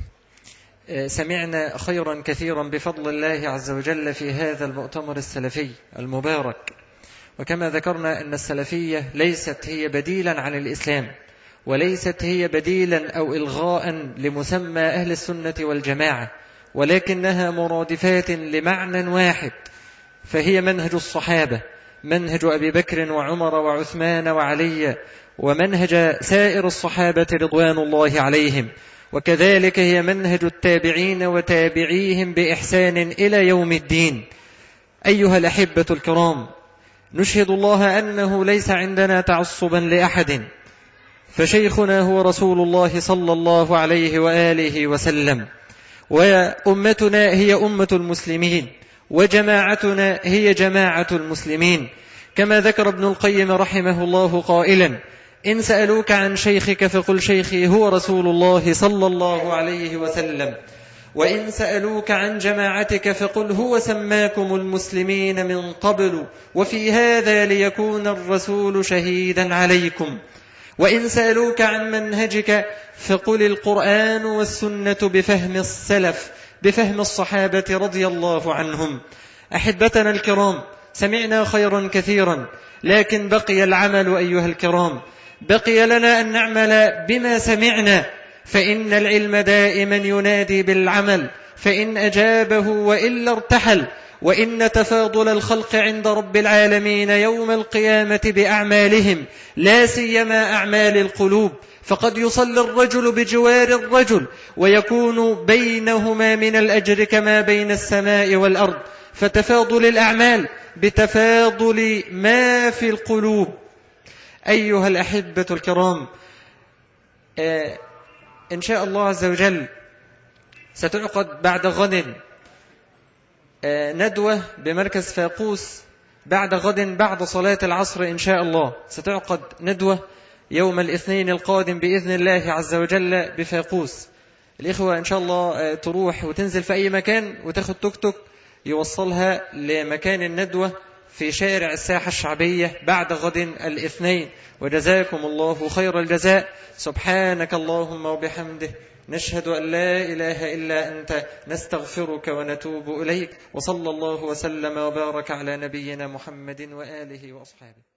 سمعنا خيرا كثيرا بفضل الله عز وجل في هذا المؤتمر السلفي المبارك. وكما ذكرنا أن السلفية ليست هي بديلا عن الإسلام، وليست هي بديلا أو إلغاء لمسمى أهل السنة والجماعة، ولكنها مرادفات لمعنى واحد، فهي منهج الصحابة، منهج أبي بكر وعمر وعثمان وعلي، ومنهج سائر الصحابة رضوان الله عليهم، وكذلك هي منهج التابعين وتابعيهم بإحسان إلى يوم الدين. أيها الأحبة الكرام، نشهد الله أنه ليس عندنا تعصبا لأحد، فشيخنا هو رسول الله صلى الله عليه وآله وسلم، وأمتنا هي أمة المسلمين، وجماعتنا هي جماعة المسلمين، كما ذكر ابن القيم رحمه الله قائلا: إن سألوك عن شيخك فقل شيخي هو رسول الله صلى الله عليه وسلم، وإن سألوك عن جماعتك فقل هو سماكم المسلمين من قبل وفي هذا ليكون الرسول شهيدا عليكم، وإن سألوك عن منهجك فقل القرآن والسنة بفهم السلف، بفهم الصحابة رضي الله عنهم. أحبتنا الكرام، سمعنا خيرا كثيرا، لكن بقي العمل أيها الكرام، بقي لنا أن نعمل بما سمعنا، فإن العلم دائما ينادي بالعمل، فإن أجابه وإلا ارتحل. وإن تفاضل الخلق عند رب العالمين يوم القيامة بأعمالهم، لا سيما أعمال القلوب، فقد يصلي الرجل بجوار الرجل ويكون بينهما من الأجر كما بين السماء والأرض، فتفاضل الأعمال بتفاضل ما في القلوب. أيها الأحبة الكرام، إن شاء الله عز وجل ستعقد بعد غد ندوة بمركز فاقوس، بعد غد بعد صلاة العصر إن شاء الله ستعقد ندوة يوم الاثنين القادم بإذن الله عز وجل بفاقوس. الإخوة إن شاء الله تروح وتنزل في أي مكان وتاخد توك توك يوصلها لمكان الندوة في شارع الساحة الشعبية بعد غد الاثنين. وجزاكم الله خير الجزاء. سبحانك اللهم وبحمده، نشهد أن لا إله إلا أنت، نستغفرك ونتوب إليك. وصلى الله وسلم وبارك على نبينا محمد وآله وأصحابه.